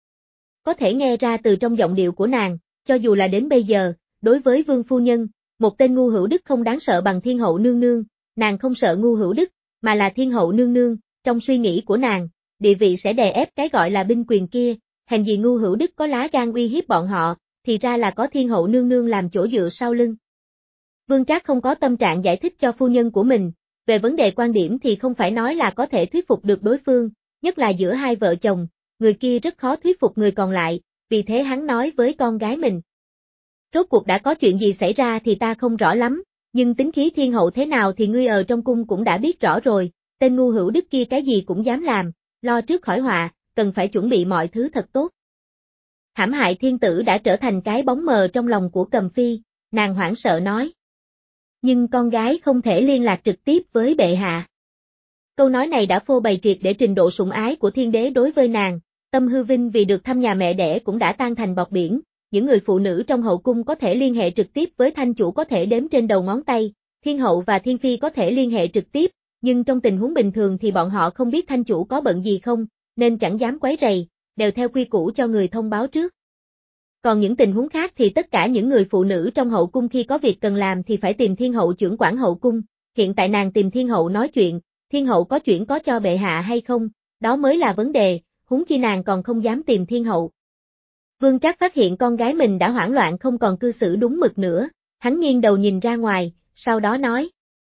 [SPEAKER 1] Có thể nghe ra từ trong giọng điệu của nàng, cho dù là đến bây giờ, đối với Vương phu nhân, một tên Ngưu Hữu Đức không đáng sợ bằng Thiên Hậu nương nương, nàng không sợ Ngưu Hữu Đức, mà là Thiên Hậu nương nương, trong suy nghĩ của nàng, địa vị sẽ đè ép cái gọi là binh quyền kia, hèn gì Ngưu Hữu Đức có lá gan uy hiếp bọn họ, thì ra là có Thiên Hậu nương nương làm chỗ dựa sau lưng. Vương Trác không có tâm trạng giải thích cho phu nhân của mình, về vấn đề quan điểm thì không phải nói là có thể thuyết phục được đối phương, nhất là giữa hai vợ chồng, người kia rất khó thuyết phục người còn lại, vì thế hắn nói với con gái mình. Rốt cuộc đã có chuyện gì xảy ra thì ta không rõ lắm, nhưng tính khí Thiên Hậu thế nào thì ngươi ở trong cung cũng đã biết rõ rồi, tên Ngưu Hữu Đức kia cái gì cũng dám làm, lo trước khỏi họa, cần phải chuẩn bị mọi thứ thật tốt. Hãm hại thiên tử đã trở thành cái bóng mờ trong lòng của Cầm Phi, nàng hoảng sợ nói. Nhưng con gái không thể liên lạc trực tiếp với bệ hạ. Câu nói này đã phô bày triệt để trình độ sủng ái của thiên đế đối với nàng, tâm hư vinh vì được thăm nhà mẹ đẻ cũng đã tan thành bọt biển, những người phụ nữ trong hậu cung có thể liên hệ trực tiếp với thanh chủ có thể đếm trên đầu ngón tay, thiên hậu và thiên phi có thể liên hệ trực tiếp, nhưng trong tình huống bình thường thì bọn họ không biết thanh chủ có bận gì không, nên chẳng dám quấy rầy, đều theo quy củ cho người thông báo trước. Còn những tình huống khác thì tất cả những người phụ nữ trong hậu cung khi có việc cần làm thì phải tìm thiên hậu trưởng quản hậu cung, hiện tại nàng tìm thiên hậu nói chuyện, thiên hậu có chuyển có cho bệ hạ hay không, đó mới là vấn đề, huống chi nàng còn không dám tìm thiên hậu. Vương Trác phát hiện con gái mình đã hoảng loạn không còn cư xử đúng mực nữa, hắn nghiêng đầu nhìn ra ngoài, sau đó nói.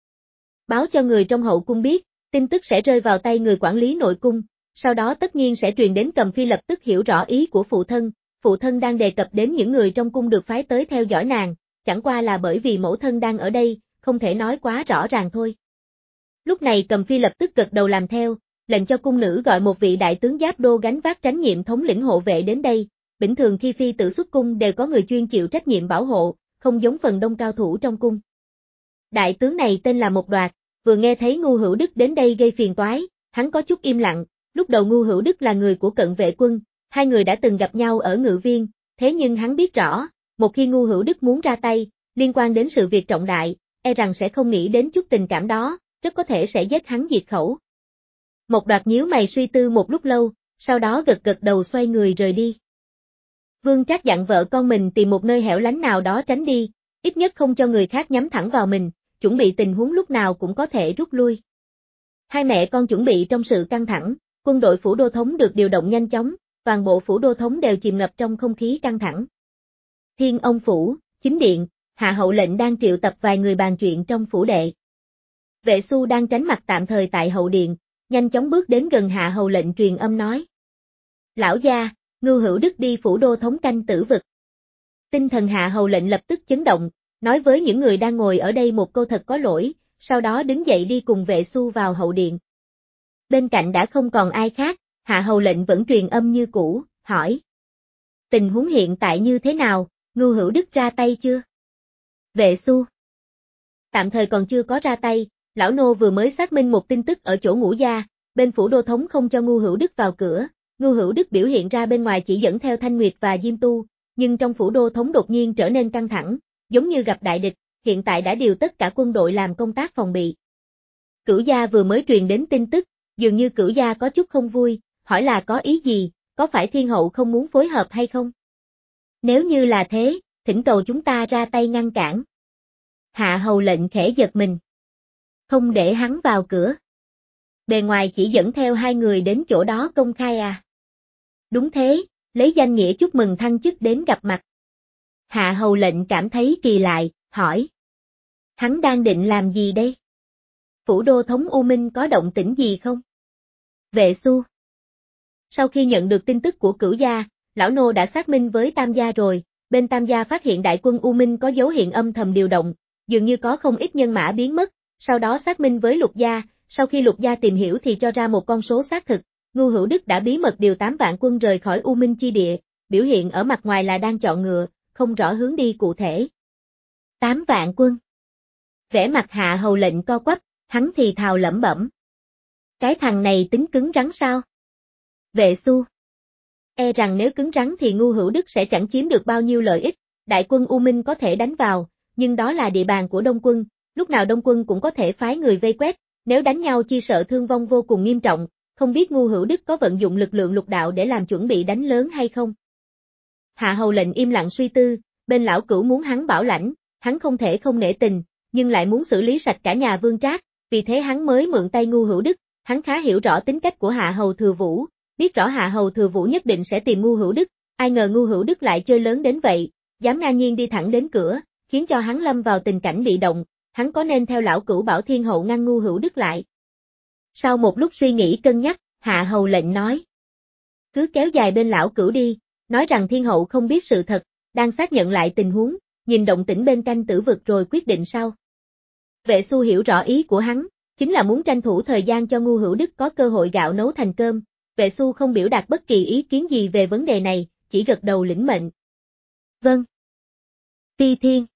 [SPEAKER 1] Báo cho người trong hậu cung biết, tin tức sẽ rơi vào tay người quản lý nội cung, sau đó tất nhiên sẽ truyền đến Cầm Phi lập tức hiểu rõ ý của phụ thân, phụ thân đang đề cập đến những người trong cung được phái tới theo dõi nàng, chẳng qua là bởi vì mẫu thân đang ở đây, không thể nói quá rõ ràng thôi. Lúc này Cầm Phi lập tức gật đầu làm theo, lệnh cho cung nữ gọi một vị đại tướng giáp đô gánh vác trách nhiệm thống lĩnh hộ vệ đến đây, bình thường khi phi tử xuất cung đều có người chuyên chịu trách nhiệm bảo hộ, không giống phần đông cao thủ trong cung. Đại tướng này tên là Một Đoạt, vừa nghe thấy Ngu Hữu Đức đến đây gây phiền toái, hắn có chút im lặng, lúc đầu Ngu Hữu Đức là người của Cận Vệ quân, hai người đã từng gặp nhau ở Ngự Viên, thế nhưng hắn biết rõ, một khi Ngu Hữu Đức muốn ra tay, liên quan đến sự việc trọng đại, e rằng sẽ không nghĩ đến chút tình cảm đó, rất có thể sẽ giết hắn diệt khẩu. Một Đoạt nhíu mày suy tư một lúc lâu, sau đó gật gật đầu xoay người rời đi. Vương Trác dặn vợ con mình tìm một nơi hẻo lánh nào đó tránh đi, ít nhất không cho người khác nhắm thẳng vào mình, chuẩn bị tình huống lúc nào cũng có thể rút lui. Hai mẹ con chuẩn bị trong sự căng thẳng, quân đội phủ đô thống được điều động nhanh chóng, toàn bộ phủ đô thống đều chìm ngập trong không khí căng thẳng. Thiên Ông phủ, chính điện, Hạ Hậu lệnh đang triệu tập vài người bàn chuyện trong phủ đệ. Vệ Xu đang tránh mặt tạm thời tại hậu điện, nhanh chóng bước đến gần Hạ Hậu lệnh truyền âm nói. Lão gia, Ngưu Hữu Đức đi phủ đô thống canh Tử Vực. Tinh thần Hạ Hậu lệnh lập tức chấn động, nói với những người đang ngồi ở đây một câu thật có lỗi, sau đó đứng dậy đi cùng Vệ Xu vào hậu điện. Bên cạnh đã không còn ai khác, Hạ Hậu lệnh vẫn truyền âm như cũ, hỏi. Tình huống hiện tại như thế nào, Ngưu Hữu Đức ra tay chưa? Vệ Xu. Tạm thời còn chưa có ra tay, lão nô vừa mới xác minh một tin tức ở chỗ Ngũ gia, bên phủ đô thống không cho Ngưu Hữu Đức vào cửa, Ngưu Hữu Đức biểu hiện ra bên ngoài chỉ dẫn theo Thanh Nguyệt và Diêm Tu, nhưng trong phủ đô thống đột nhiên trở nên căng thẳng, giống như gặp đại địch, hiện tại đã điều tất cả quân đội làm công tác phòng bị. Cửu gia vừa mới truyền đến tin tức, dường như Cửu gia có chút không vui, hỏi là có ý gì, có phải thiên hậu không muốn phối hợp hay không? Nếu như là thế, thỉnh cầu chúng ta ra tay ngăn cản. Hạ Hầu lệnh khẽ giật mình. Không để hắn vào cửa. Bề ngoài chỉ dẫn theo hai người đến chỗ đó công khai à? Đúng thế, lấy danh nghĩa chúc mừng thăng chức đến gặp mặt. Hạ Hầu lệnh cảm thấy kỳ lạ, hỏi. Hắn đang định làm gì đây? Phủ đô thống U Minh có động tĩnh gì không? Vệ Xu. Sau khi nhận được tin tức của Cửu gia, lão nô đã xác minh với Tam gia rồi, bên Tam gia phát hiện đại quân U Minh có dấu hiệu âm thầm điều động, dường như có không ít nhân mã biến mất, sau đó xác minh với Lục gia, sau khi Lục gia tìm hiểu thì cho ra một con số xác thực, Ngưu Hữu Đức đã bí mật điều tám vạn quân rời khỏi U Minh chi địa, biểu hiện ở mặt ngoài là đang chọn ngựa, không rõ hướng đi cụ thể. tám vạn quân. Vẻ mặt Hạ Hầu lệnh co quắp, hắn thì thào lẩm bẩm. Cái thằng này tính cứng rắn sao? Vệ Xu. E rằng nếu cứng rắn thì Ngưu Hữu Đức sẽ chẳng chiếm được bao nhiêu lợi ích, đại quân U Minh có thể đánh vào, nhưng đó là địa bàn của Đông quân, lúc nào Đông quân cũng có thể phái người vây quét, nếu đánh nhau chi sợ thương vong vô cùng nghiêm trọng, không biết Ngưu Hữu Đức có vận dụng lực lượng lục đạo để làm chuẩn bị đánh lớn hay không? Hạ Hầu lệnh im lặng suy tư, bên lão Cửu muốn hắn bảo lãnh, hắn không thể không nể tình, nhưng lại muốn xử lý sạch cả nhà Vương Trác, vì thế hắn mới mượn tay Ngưu Hữu Đức, hắn khá hiểu rõ tính cách của Hạ Hầu Thừa Vũ, biết rõ Hạ Hầu Thừa Vũ nhất định sẽ tìm Ngưu Hữu Đức, ai ngờ Ngưu Hữu Đức lại chơi lớn đến vậy, dám ngang nhiên đi thẳng đến cửa, khiến cho hắn lâm vào tình cảnh bị động, hắn có nên theo lão Cửu bảo Thiên hậu ngăn Ngưu Hữu Đức lại. Sau một lúc suy nghĩ cân nhắc, Hạ Hầu lệnh nói. Cứ kéo dài bên lão Cửu đi, nói rằng Thiên hậu không biết sự thật, đang xác nhận lại tình huống, nhìn động tĩnh bên canh Tử Vực rồi quyết định sau. Vệ Xu hiểu rõ ý của hắn, chính là muốn tranh thủ thời gian cho Ngưu Hữu Đức có cơ hội gạo nấu thành cơm. Vệ Xu không biểu đạt bất kỳ ý kiến gì về vấn đề này, chỉ gật đầu lĩnh mệnh. Vâng. Phi Thiên.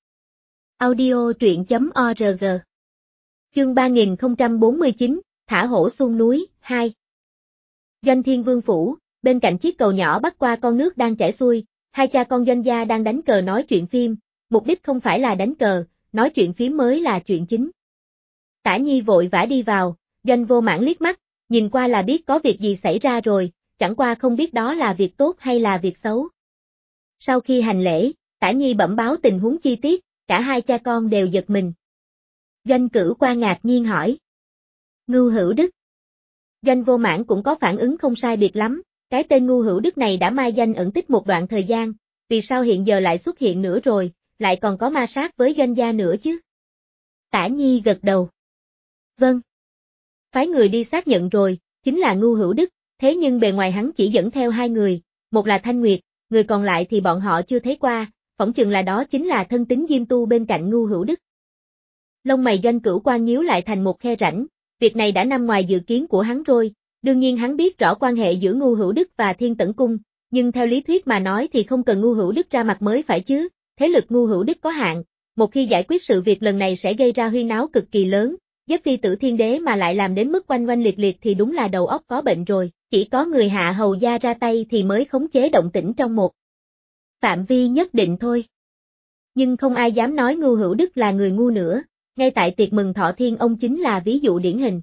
[SPEAKER 1] Audio truyện chấm org. Chương ba nghìn không trăm bốn mươi chín, Thả hổ xuống núi, hai. Doanh Thiên Vương phủ, bên cạnh chiếc cầu nhỏ bắc qua con nước đang chảy xuôi, hai cha con Doanh gia đang đánh cờ nói chuyện phim, mục đích không phải là đánh cờ, nói chuyện phím mới là chuyện chính. Tả Nhi vội vã đi vào, Doanh Vô Mãn liếc mắt, nhìn qua là biết có việc gì xảy ra rồi, chẳng qua không biết đó là việc tốt hay là việc xấu. Sau khi hành lễ, Tả Nhi bẩm báo tình huống chi tiết, cả hai cha con đều giật mình. Doanh Cửu qua ngạc nhiên hỏi. Ngưu Hữu Đức. Doanh Vô Mãn cũng có phản ứng không sai biệt lắm, cái tên Ngưu Hữu Đức này đã mai danh ẩn tích một đoạn thời gian, vì sao hiện giờ lại xuất hiện nữa rồi, lại còn có ma sát với Doanh gia nữa chứ? Tả Nhi gật đầu. Vâng. Phái người đi xác nhận rồi, chính là Ngưu Hữu Đức, thế nhưng bề ngoài hắn chỉ dẫn theo hai người, một là Thanh Nguyệt, người còn lại thì bọn họ chưa thấy qua, phỏng chừng là đó chính là thân tín Diêm Tu bên cạnh Ngưu Hữu Đức. Lông mày Doanh Cửu quan nhíu lại thành một khe rãnh, việc này đã nằm ngoài dự kiến của hắn rồi, đương nhiên hắn biết rõ quan hệ giữa Ngưu Hữu Đức và Thiên Tẩn Cung, nhưng theo lý thuyết mà nói thì không cần Ngưu Hữu Đức ra mặt mới phải chứ, thế lực Ngưu Hữu Đức có hạn, một khi giải quyết sự việc lần này sẽ gây ra huyên náo cực kỳ lớn, giết phi tử thiên đế mà lại làm đến mức oanh oanh liệt liệt thì đúng là đầu óc có bệnh rồi, chỉ có người hạ hầu gia ra tay thì mới khống chế động tĩnh trong một phạm vi nhất định thôi. Nhưng không ai dám nói Ngưu Hữu Đức là người ngu nữa, ngay tại tiệc mừng thọ thiên ông chính là ví dụ điển hình.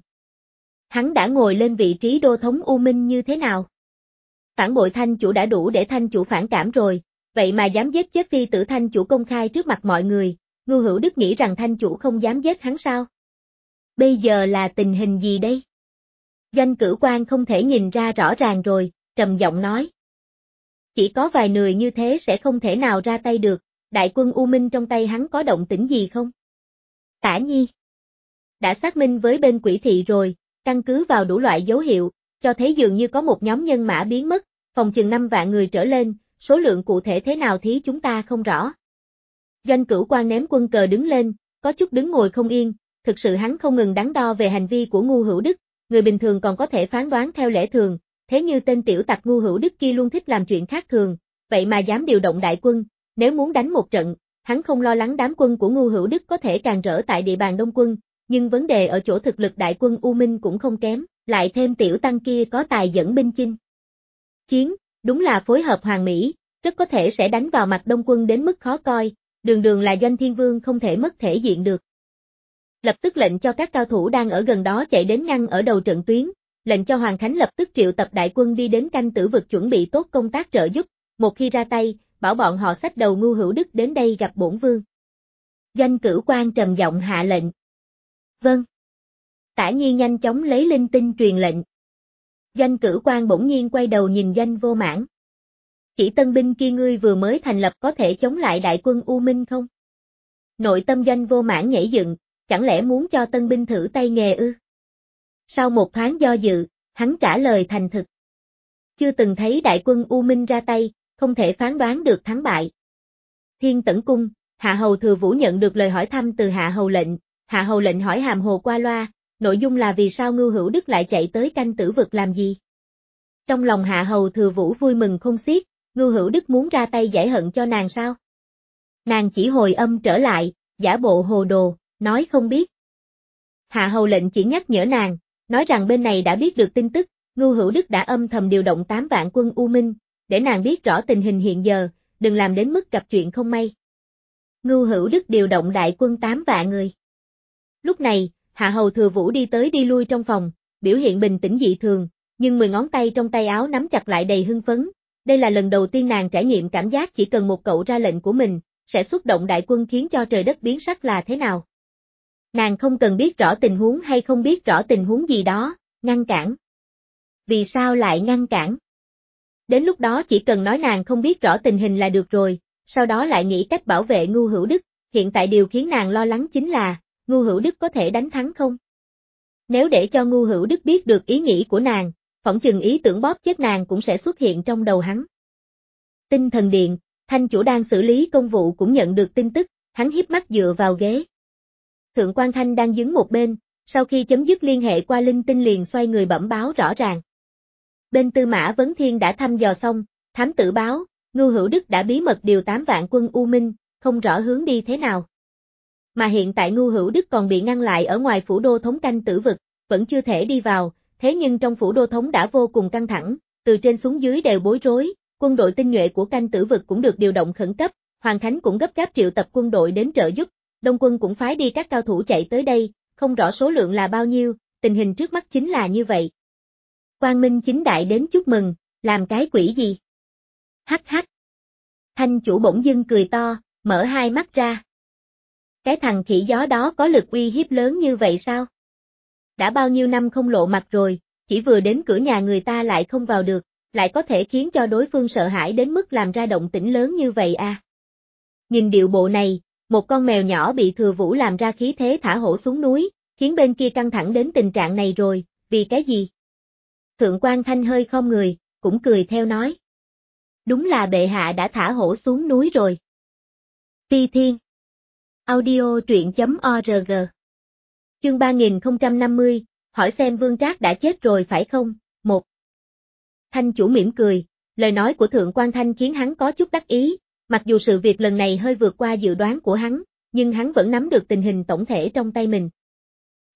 [SPEAKER 1] Hắn đã ngồi lên vị trí đô thống U Minh như thế nào? Phản bội Thanh chủ đã đủ để Thanh chủ phản cảm rồi, vậy mà dám giết chết phi tử Thanh chủ công khai trước mặt mọi người, Ngưu Hữu Đức nghĩ rằng Thanh chủ không dám giết hắn sao? Bây giờ là tình hình gì đây? Doanh Cửu Quan không thể nhìn ra rõ ràng rồi, trầm giọng nói. Chỉ có vài người như thế sẽ không thể nào ra tay được, đại quân U Minh trong tay hắn có động tĩnh gì không? Tả Nhi đã xác minh với bên Quỷ Thị rồi, căn cứ vào đủ loại dấu hiệu, cho thấy dường như có một nhóm nhân mã biến mất, phòng chừng năm vạn người trở lên, số lượng cụ thể thế nào thì chúng ta không rõ. Doanh Cửu Quan ném quân cờ đứng lên, có chút đứng ngồi không yên, thực sự hắn không ngừng đắn đo về hành vi của Ngưu Hữu Đức, người bình thường còn có thể phán đoán theo lẽ thường, thế như tên tiểu tặc Ngưu Hữu Đức kia luôn thích làm chuyện khác thường, vậy mà dám điều động đại quân, nếu muốn đánh một trận, hắn không lo lắng đám quân của Ngưu Hữu Đức có thể càn rỡ tại địa bàn Đông quân, nhưng vấn đề ở chỗ thực lực đại quân U Minh cũng không kém, lại thêm tiểu tăng kia có tài dẫn binh chinh chiến, đúng là phối hợp hoàn mỹ, rất có thể sẽ đánh vào mặt Đông quân đến mức khó coi, đường đường là Doanh Thiên Vương không thể mất thể diện được. Lập tức lệnh cho các cao thủ đang ở gần đó chạy đến ngăn ở đầu trận tuyến, lệnh cho Hoàng Khánh lập tức triệu tập đại quân đi đến canh tử vực chuẩn bị tốt công tác trợ giúp, một khi ra tay, bảo bọn họ xách đầu Ngưu Hữu Đức đến đây gặp bổn vương. Doanh Cửu Quan trầm giọng hạ lệnh. Vâng. Tả Nhi nhanh chóng lấy linh tinh truyền lệnh. Doanh Cửu Quan bỗng nhiên quay đầu nhìn Doanh Vô Mãn. Chỉ tân binh kia ngươi vừa mới thành lập có thể chống lại đại quân U Minh không? Nội tâm Doanh Vô Mãn nhảy dựng, chẳng lẽ muốn cho tân binh thử tay nghề ư? Sau một thoáng do dự, hắn trả lời thành thực. Chưa từng thấy đại quân U Minh ra tay, không thể phán đoán được thắng bại. Thiên Tẩn Cung, Hạ Hầu Thừa Vũ nhận được lời hỏi thăm từ Hạ Hầu lệnh, Hạ Hầu lệnh hỏi hàm hồ qua loa, nội dung là vì sao Ngưu Hữu Đức lại chạy tới canh tử vực làm gì? Trong lòng Hạ Hầu Thừa Vũ vui mừng không xiết, Ngưu Hữu Đức muốn ra tay giải hận cho nàng sao? Nàng chỉ hồi âm trở lại, giả bộ hồ đồ, nói không biết. Hạ Hầu lệnh chỉ nhắc nhở nàng, nói rằng bên này đã biết được tin tức, Ngưu Hữu Đức đã âm thầm điều động tám vạn quân U Minh, để nàng biết rõ tình hình hiện giờ, đừng làm đến mức gặp chuyện không may. Ngưu Hữu Đức điều động đại quân tám vạn người. Lúc này, Hạ Hầu Thừa Vũ đi tới đi lui trong phòng, biểu hiện bình tĩnh dị thường, nhưng mười ngón tay trong tay áo nắm chặt lại đầy hưng phấn. Đây là lần đầu tiên nàng trải nghiệm cảm giác chỉ cần một cậu ra lệnh của mình, sẽ xuất động đại quân khiến cho trời đất biến sắc là thế nào. Nàng không cần biết rõ tình huống hay không biết rõ tình huống gì đó, ngăn cản. Vì sao lại ngăn cản? Đến lúc đó chỉ cần nói nàng không biết rõ tình hình là được rồi, sau đó lại nghĩ cách bảo vệ Ngưu Hữu Đức, hiện tại điều khiến nàng lo lắng chính là, Ngưu Hữu Đức có thể đánh thắng không? Nếu để cho Ngưu Hữu Đức biết được ý nghĩ của nàng, phỏng chừng ý tưởng bóp chết nàng cũng sẽ xuất hiện trong đầu hắn. Tinh Thần Điện, Thanh chủ đang xử lý công vụ cũng nhận được tin tức, hắn híp mắt dựa vào ghế. Thượng quan Thanh đang đứng một bên, sau khi chấm dứt liên hệ qua linh tinh liền xoay người bẩm báo rõ ràng. Bên Tư Mã Vấn Thiên đã thăm dò xong, thám tử báo, Ngưu Hữu Đức đã bí mật điều tám vạn quân U Minh, không rõ hướng đi thế nào. Mà hiện tại Ngưu Hữu Đức còn bị ngăn lại ở ngoài phủ đô thống canh tử vực, vẫn chưa thể đi vào, thế nhưng trong phủ đô thống đã vô cùng căng thẳng, từ trên xuống dưới đều bối rối, quân đội tinh nhuệ của canh tử vực cũng được điều động khẩn cấp, Hoàng Khánh cũng gấp gáp triệu tập quân đội đến trợ giúp, Đông quân cũng phái đi các cao thủ chạy tới đây, không rõ số lượng là bao nhiêu, tình hình trước mắt chính là như vậy. Quang Minh chính đại đến chúc mừng, làm cái quỷ gì? Hắc hắc. Thanh chủ bỗng dưng cười to, mở hai mắt ra. Cái thằng khỉ gió đó có lực uy hiếp lớn như vậy sao? Đã bao nhiêu năm không lộ mặt rồi, chỉ vừa đến cửa nhà người ta lại không vào được, lại có thể khiến cho đối phương sợ hãi đến mức làm ra động tĩnh lớn như vậy à? Nhìn điệu bộ này, một con mèo nhỏ bị Thừa Vũ làm ra khí thế thả hổ xuống núi, khiến bên kia căng thẳng đến tình trạng này rồi, vì cái gì? Thượng quan Thanh hơi khom người, cũng cười theo nói. Đúng là bệ hạ đã thả hổ xuống núi rồi. Phi Thiên Audio truyện chấm org Chương ba nghìn không trăm năm mươi, hỏi xem Vương Trác đã chết rồi phải không? một. Thanh chủ mỉm cười, lời nói của Thượng quan Thanh khiến hắn có chút đắc ý, mặc dù sự việc lần này hơi vượt qua dự đoán của hắn, nhưng hắn vẫn nắm được tình hình tổng thể trong tay mình.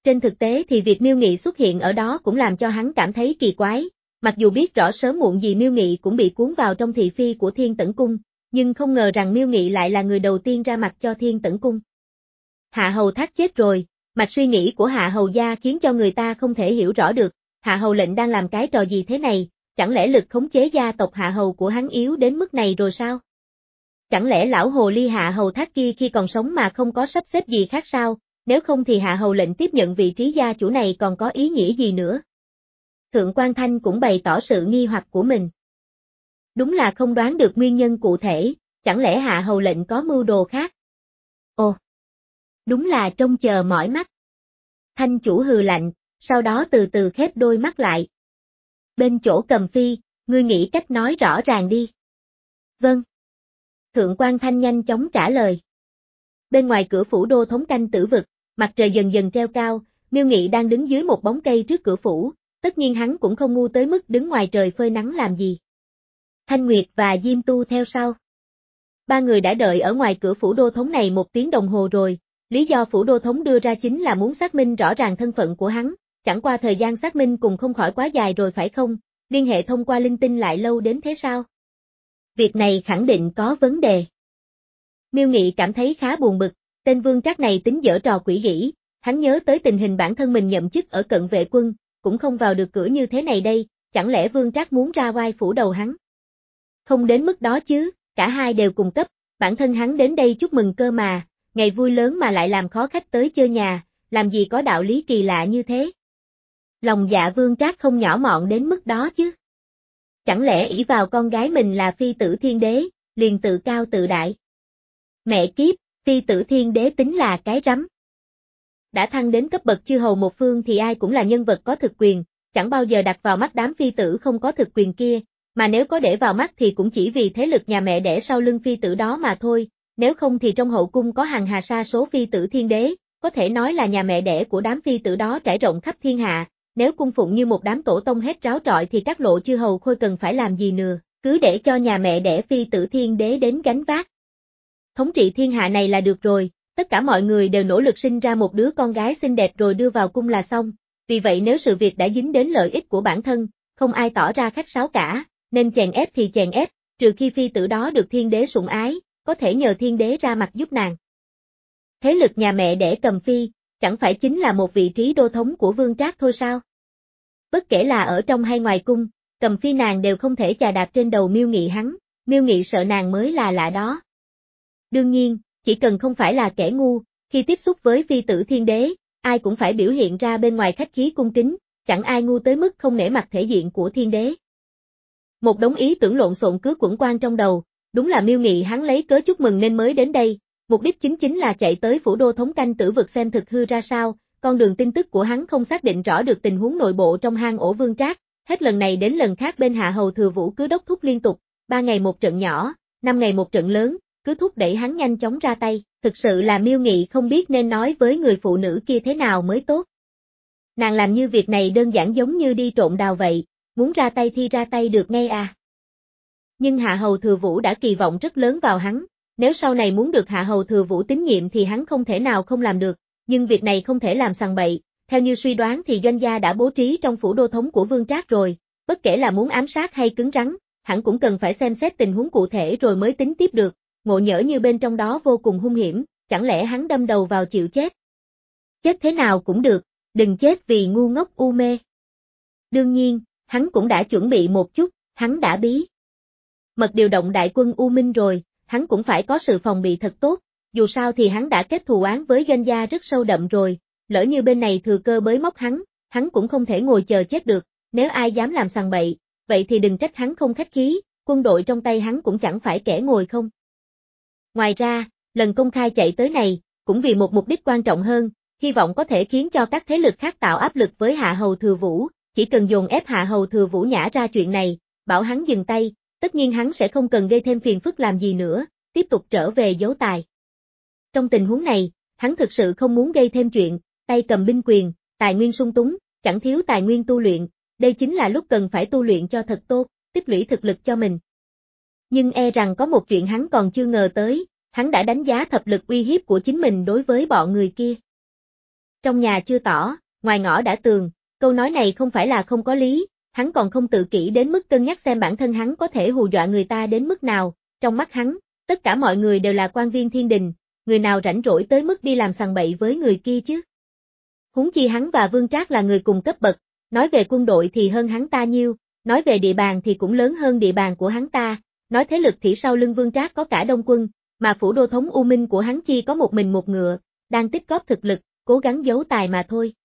[SPEAKER 1] Trên thực tế thì việc Miêu Nghị xuất hiện ở đó cũng làm cho hắn cảm thấy kỳ quái, mặc dù biết rõ sớm muộn gì Miêu Nghị cũng bị cuốn vào trong thị phi của Thiên Tẩn Cung, nhưng không ngờ rằng Miêu Nghị lại là người đầu tiên ra mặt cho Thiên Tẩn Cung. Hạ Hầu Thác chết rồi, mạch suy nghĩ của Hạ Hầu gia khiến cho người ta không thể hiểu rõ được, Hạ Hầu lệnh đang làm cái trò gì thế này, chẳng lẽ lực khống chế gia tộc Hạ Hầu của hắn yếu đến mức này rồi sao? Chẳng lẽ lão hồ ly Hạ Hầu Thác kia khi còn sống mà không có sắp xếp gì khác sao, nếu không thì Hạ Hầu lệnh tiếp nhận vị trí gia chủ này còn có ý nghĩa gì nữa? Thượng quan Thanh cũng bày tỏ sự nghi hoặc của mình. Đúng là không đoán được nguyên nhân cụ thể, chẳng lẽ Hạ Hầu lệnh có mưu đồ khác? Ồ! Đúng là trông chờ mỏi mắt. Thanh chủ hừ lạnh, sau đó từ từ khép đôi mắt lại. Bên chỗ Cầm Phi, ngươi nghĩ cách nói rõ ràng đi. Vâng. Thượng quan Thanh nhanh chóng trả lời. Bên ngoài cửa phủ đô thống canh tử vực, mặt trời dần dần treo cao, Miêu Nghị đang đứng dưới một bóng cây trước cửa phủ, tất nhiên hắn cũng không ngu tới mức đứng ngoài trời phơi nắng làm gì. Thanh Nguyệt và Diêm Tu theo sau. Ba người đã đợi ở ngoài cửa phủ đô thống này một tiếng đồng hồ rồi, lý do phủ đô thống đưa ra chính là muốn xác minh rõ ràng thân phận của hắn, chẳng qua thời gian xác minh cùng không khỏi quá dài rồi phải không, liên hệ thông qua linh tinh lại lâu đến thế sao? Việc này khẳng định có vấn đề. Miêu Nghị cảm thấy khá buồn bực, tên Vương Trác này tính giở trò quỷ gỉ, hắn nhớ tới tình hình bản thân mình nhậm chức ở cận vệ quân, cũng không vào được cửa như thế này đây, chẳng lẽ Vương Trác muốn ra oai phủ đầu hắn? Không đến mức đó chứ, cả hai đều cùng cấp, bản thân hắn đến đây chúc mừng cơ mà, ngày vui lớn mà lại làm khó khách tới chơi nhà, làm gì có đạo lý kỳ lạ như thế. Lòng dạ Vương Trác không nhỏ mọn đến mức đó chứ. Chẳng lẽ ỷ vào con gái mình là phi tử thiên đế, liền tự cao tự đại. Mẹ kiếp, phi tử thiên đế tính là cái rắm. Đã thăng đến cấp bậc chư hầu một phương thì ai cũng là nhân vật có thực quyền, chẳng bao giờ đặt vào mắt đám phi tử không có thực quyền kia, mà nếu có để vào mắt thì cũng chỉ vì thế lực nhà mẹ đẻ sau lưng phi tử đó mà thôi, nếu không thì trong hậu cung có hàng hà sa số phi tử thiên đế, có thể nói là nhà mẹ đẻ của đám phi tử đó trải rộng khắp thiên hạ, nếu cung phụng như một đám tổ tông hết ráo trọi thì các lộ chư hầu khôi cần phải làm gì nữa, cứ để cho nhà mẹ đẻ phi tử thiên đế đến gánh vác. Thống trị thiên hạ này là được rồi, tất cả mọi người đều nỗ lực sinh ra một đứa con gái xinh đẹp rồi đưa vào cung là xong, vì vậy nếu sự việc đã dính đến lợi ích của bản thân, không ai tỏ ra khách sáo cả, nên chèn ép thì chèn ép, trừ khi phi tử đó được thiên đế sủng ái, có thể nhờ thiên đế ra mặt giúp nàng. Thế lực nhà mẹ đẻ Cầm Phi, chẳng phải chính là một vị trí đô thống của Vương Trác thôi sao? Bất kể là ở trong hay ngoài cung, Cầm Phi nàng đều không thể chà đạp trên đầu Miêu Nghị hắn, Miêu Nghị sợ nàng mới là lạ đó. Đương nhiên, chỉ cần không phải là kẻ ngu, khi tiếp xúc với phi tử thiên đế, ai cũng phải biểu hiện ra bên ngoài khách khí cung kính, chẳng ai ngu tới mức không nể mặt thể diện của thiên đế. Một đống ý tưởng lộn xộn cứ quẩn quanh trong đầu, đúng là Miêu Nghị hắn lấy cớ chúc mừng nên mới đến đây, mục đích chính chính là chạy tới phủ đô thống canh tử vực xem thực hư ra sao, con đường tin tức của hắn không xác định rõ được tình huống nội bộ trong hang ổ Vương Trác, hết lần này đến lần khác bên Hạ Hầu Thừa Vũ cứ đốc thúc liên tục, ba ngày một trận nhỏ, năm ngày một trận lớn, cứ thúc đẩy hắn nhanh chóng ra tay, thực sự là Miêu Nghị không biết nên nói với người phụ nữ kia thế nào mới tốt. Nàng làm như việc này đơn giản giống như đi trộm đào vậy, muốn ra tay thì ra tay được ngay à. Nhưng Hạ Hầu Thừa Vũ đã kỳ vọng rất lớn vào hắn, nếu sau này muốn được Hạ Hầu Thừa Vũ tín nhiệm thì hắn không thể nào không làm được, nhưng việc này không thể làm sằng bậy, theo như suy đoán thì doanh gia đã bố trí trong phủ đô thống của Vương Trác rồi, bất kể là muốn ám sát hay cứng rắn, hắn cũng cần phải xem xét tình huống cụ thể rồi mới tính tiếp được, ngộ nhỡ như bên trong đó vô cùng hung hiểm, chẳng lẽ hắn đâm đầu vào chịu chết. Chết thế nào cũng được, đừng chết vì ngu ngốc u mê. Đương nhiên, hắn cũng đã chuẩn bị một chút, hắn đã bí mật điều động đại quân U Minh rồi, hắn cũng phải có sự phòng bị thật tốt, dù sao thì hắn đã kết thù oán với doanh gia rất sâu đậm rồi, lỡ như bên này thừa cơ bới móc hắn, hắn cũng không thể ngồi chờ chết được, nếu ai dám làm sằng bậy, vậy thì đừng trách hắn không khách khí, quân đội trong tay hắn cũng chẳng phải kẻ ngồi không. Ngoài ra, lần công khai chạy tới này, cũng vì một mục đích quan trọng hơn, hy vọng có thể khiến cho các thế lực khác tạo áp lực với Hạ Hầu Thừa Vũ, chỉ cần dồn ép Hạ Hầu Thừa Vũ nhả ra chuyện này, bảo hắn dừng tay, tất nhiên hắn sẽ không cần gây thêm phiền phức làm gì nữa, tiếp tục trở về giấu tài. Trong tình huống này, hắn thực sự không muốn gây thêm chuyện, tay cầm binh quyền, tài nguyên sung túng, chẳng thiếu tài nguyên tu luyện, đây chính là lúc cần phải tu luyện cho thật tốt, tích lũy thực lực cho mình. Nhưng e rằng có một chuyện hắn còn chưa ngờ tới, hắn đã đánh giá thập lực uy hiếp của chính mình đối với bọn người kia. Trong nhà chưa tỏ, ngoài ngõ đã tường, câu nói này không phải là không có lý, hắn còn không tự kỷ đến mức cân nhắc xem bản thân hắn có thể hù dọa người ta đến mức nào, trong mắt hắn, tất cả mọi người đều là quan viên thiên đình, người nào rảnh rỗi tới mức đi làm sằng bậy với người kia chứ. Huống chi hắn và Vương Trác là người cùng cấp bậc, nói về quân đội thì hơn hắn ta nhiêu, nói về địa bàn thì cũng lớn hơn địa bàn của hắn ta, nói thế lực thì sau lưng Vương Trác có cả Đông quân, mà phủ đô thống U Minh của hắn chi có một mình một ngựa, đang tích góp thực lực, cố gắng giấu tài mà thôi.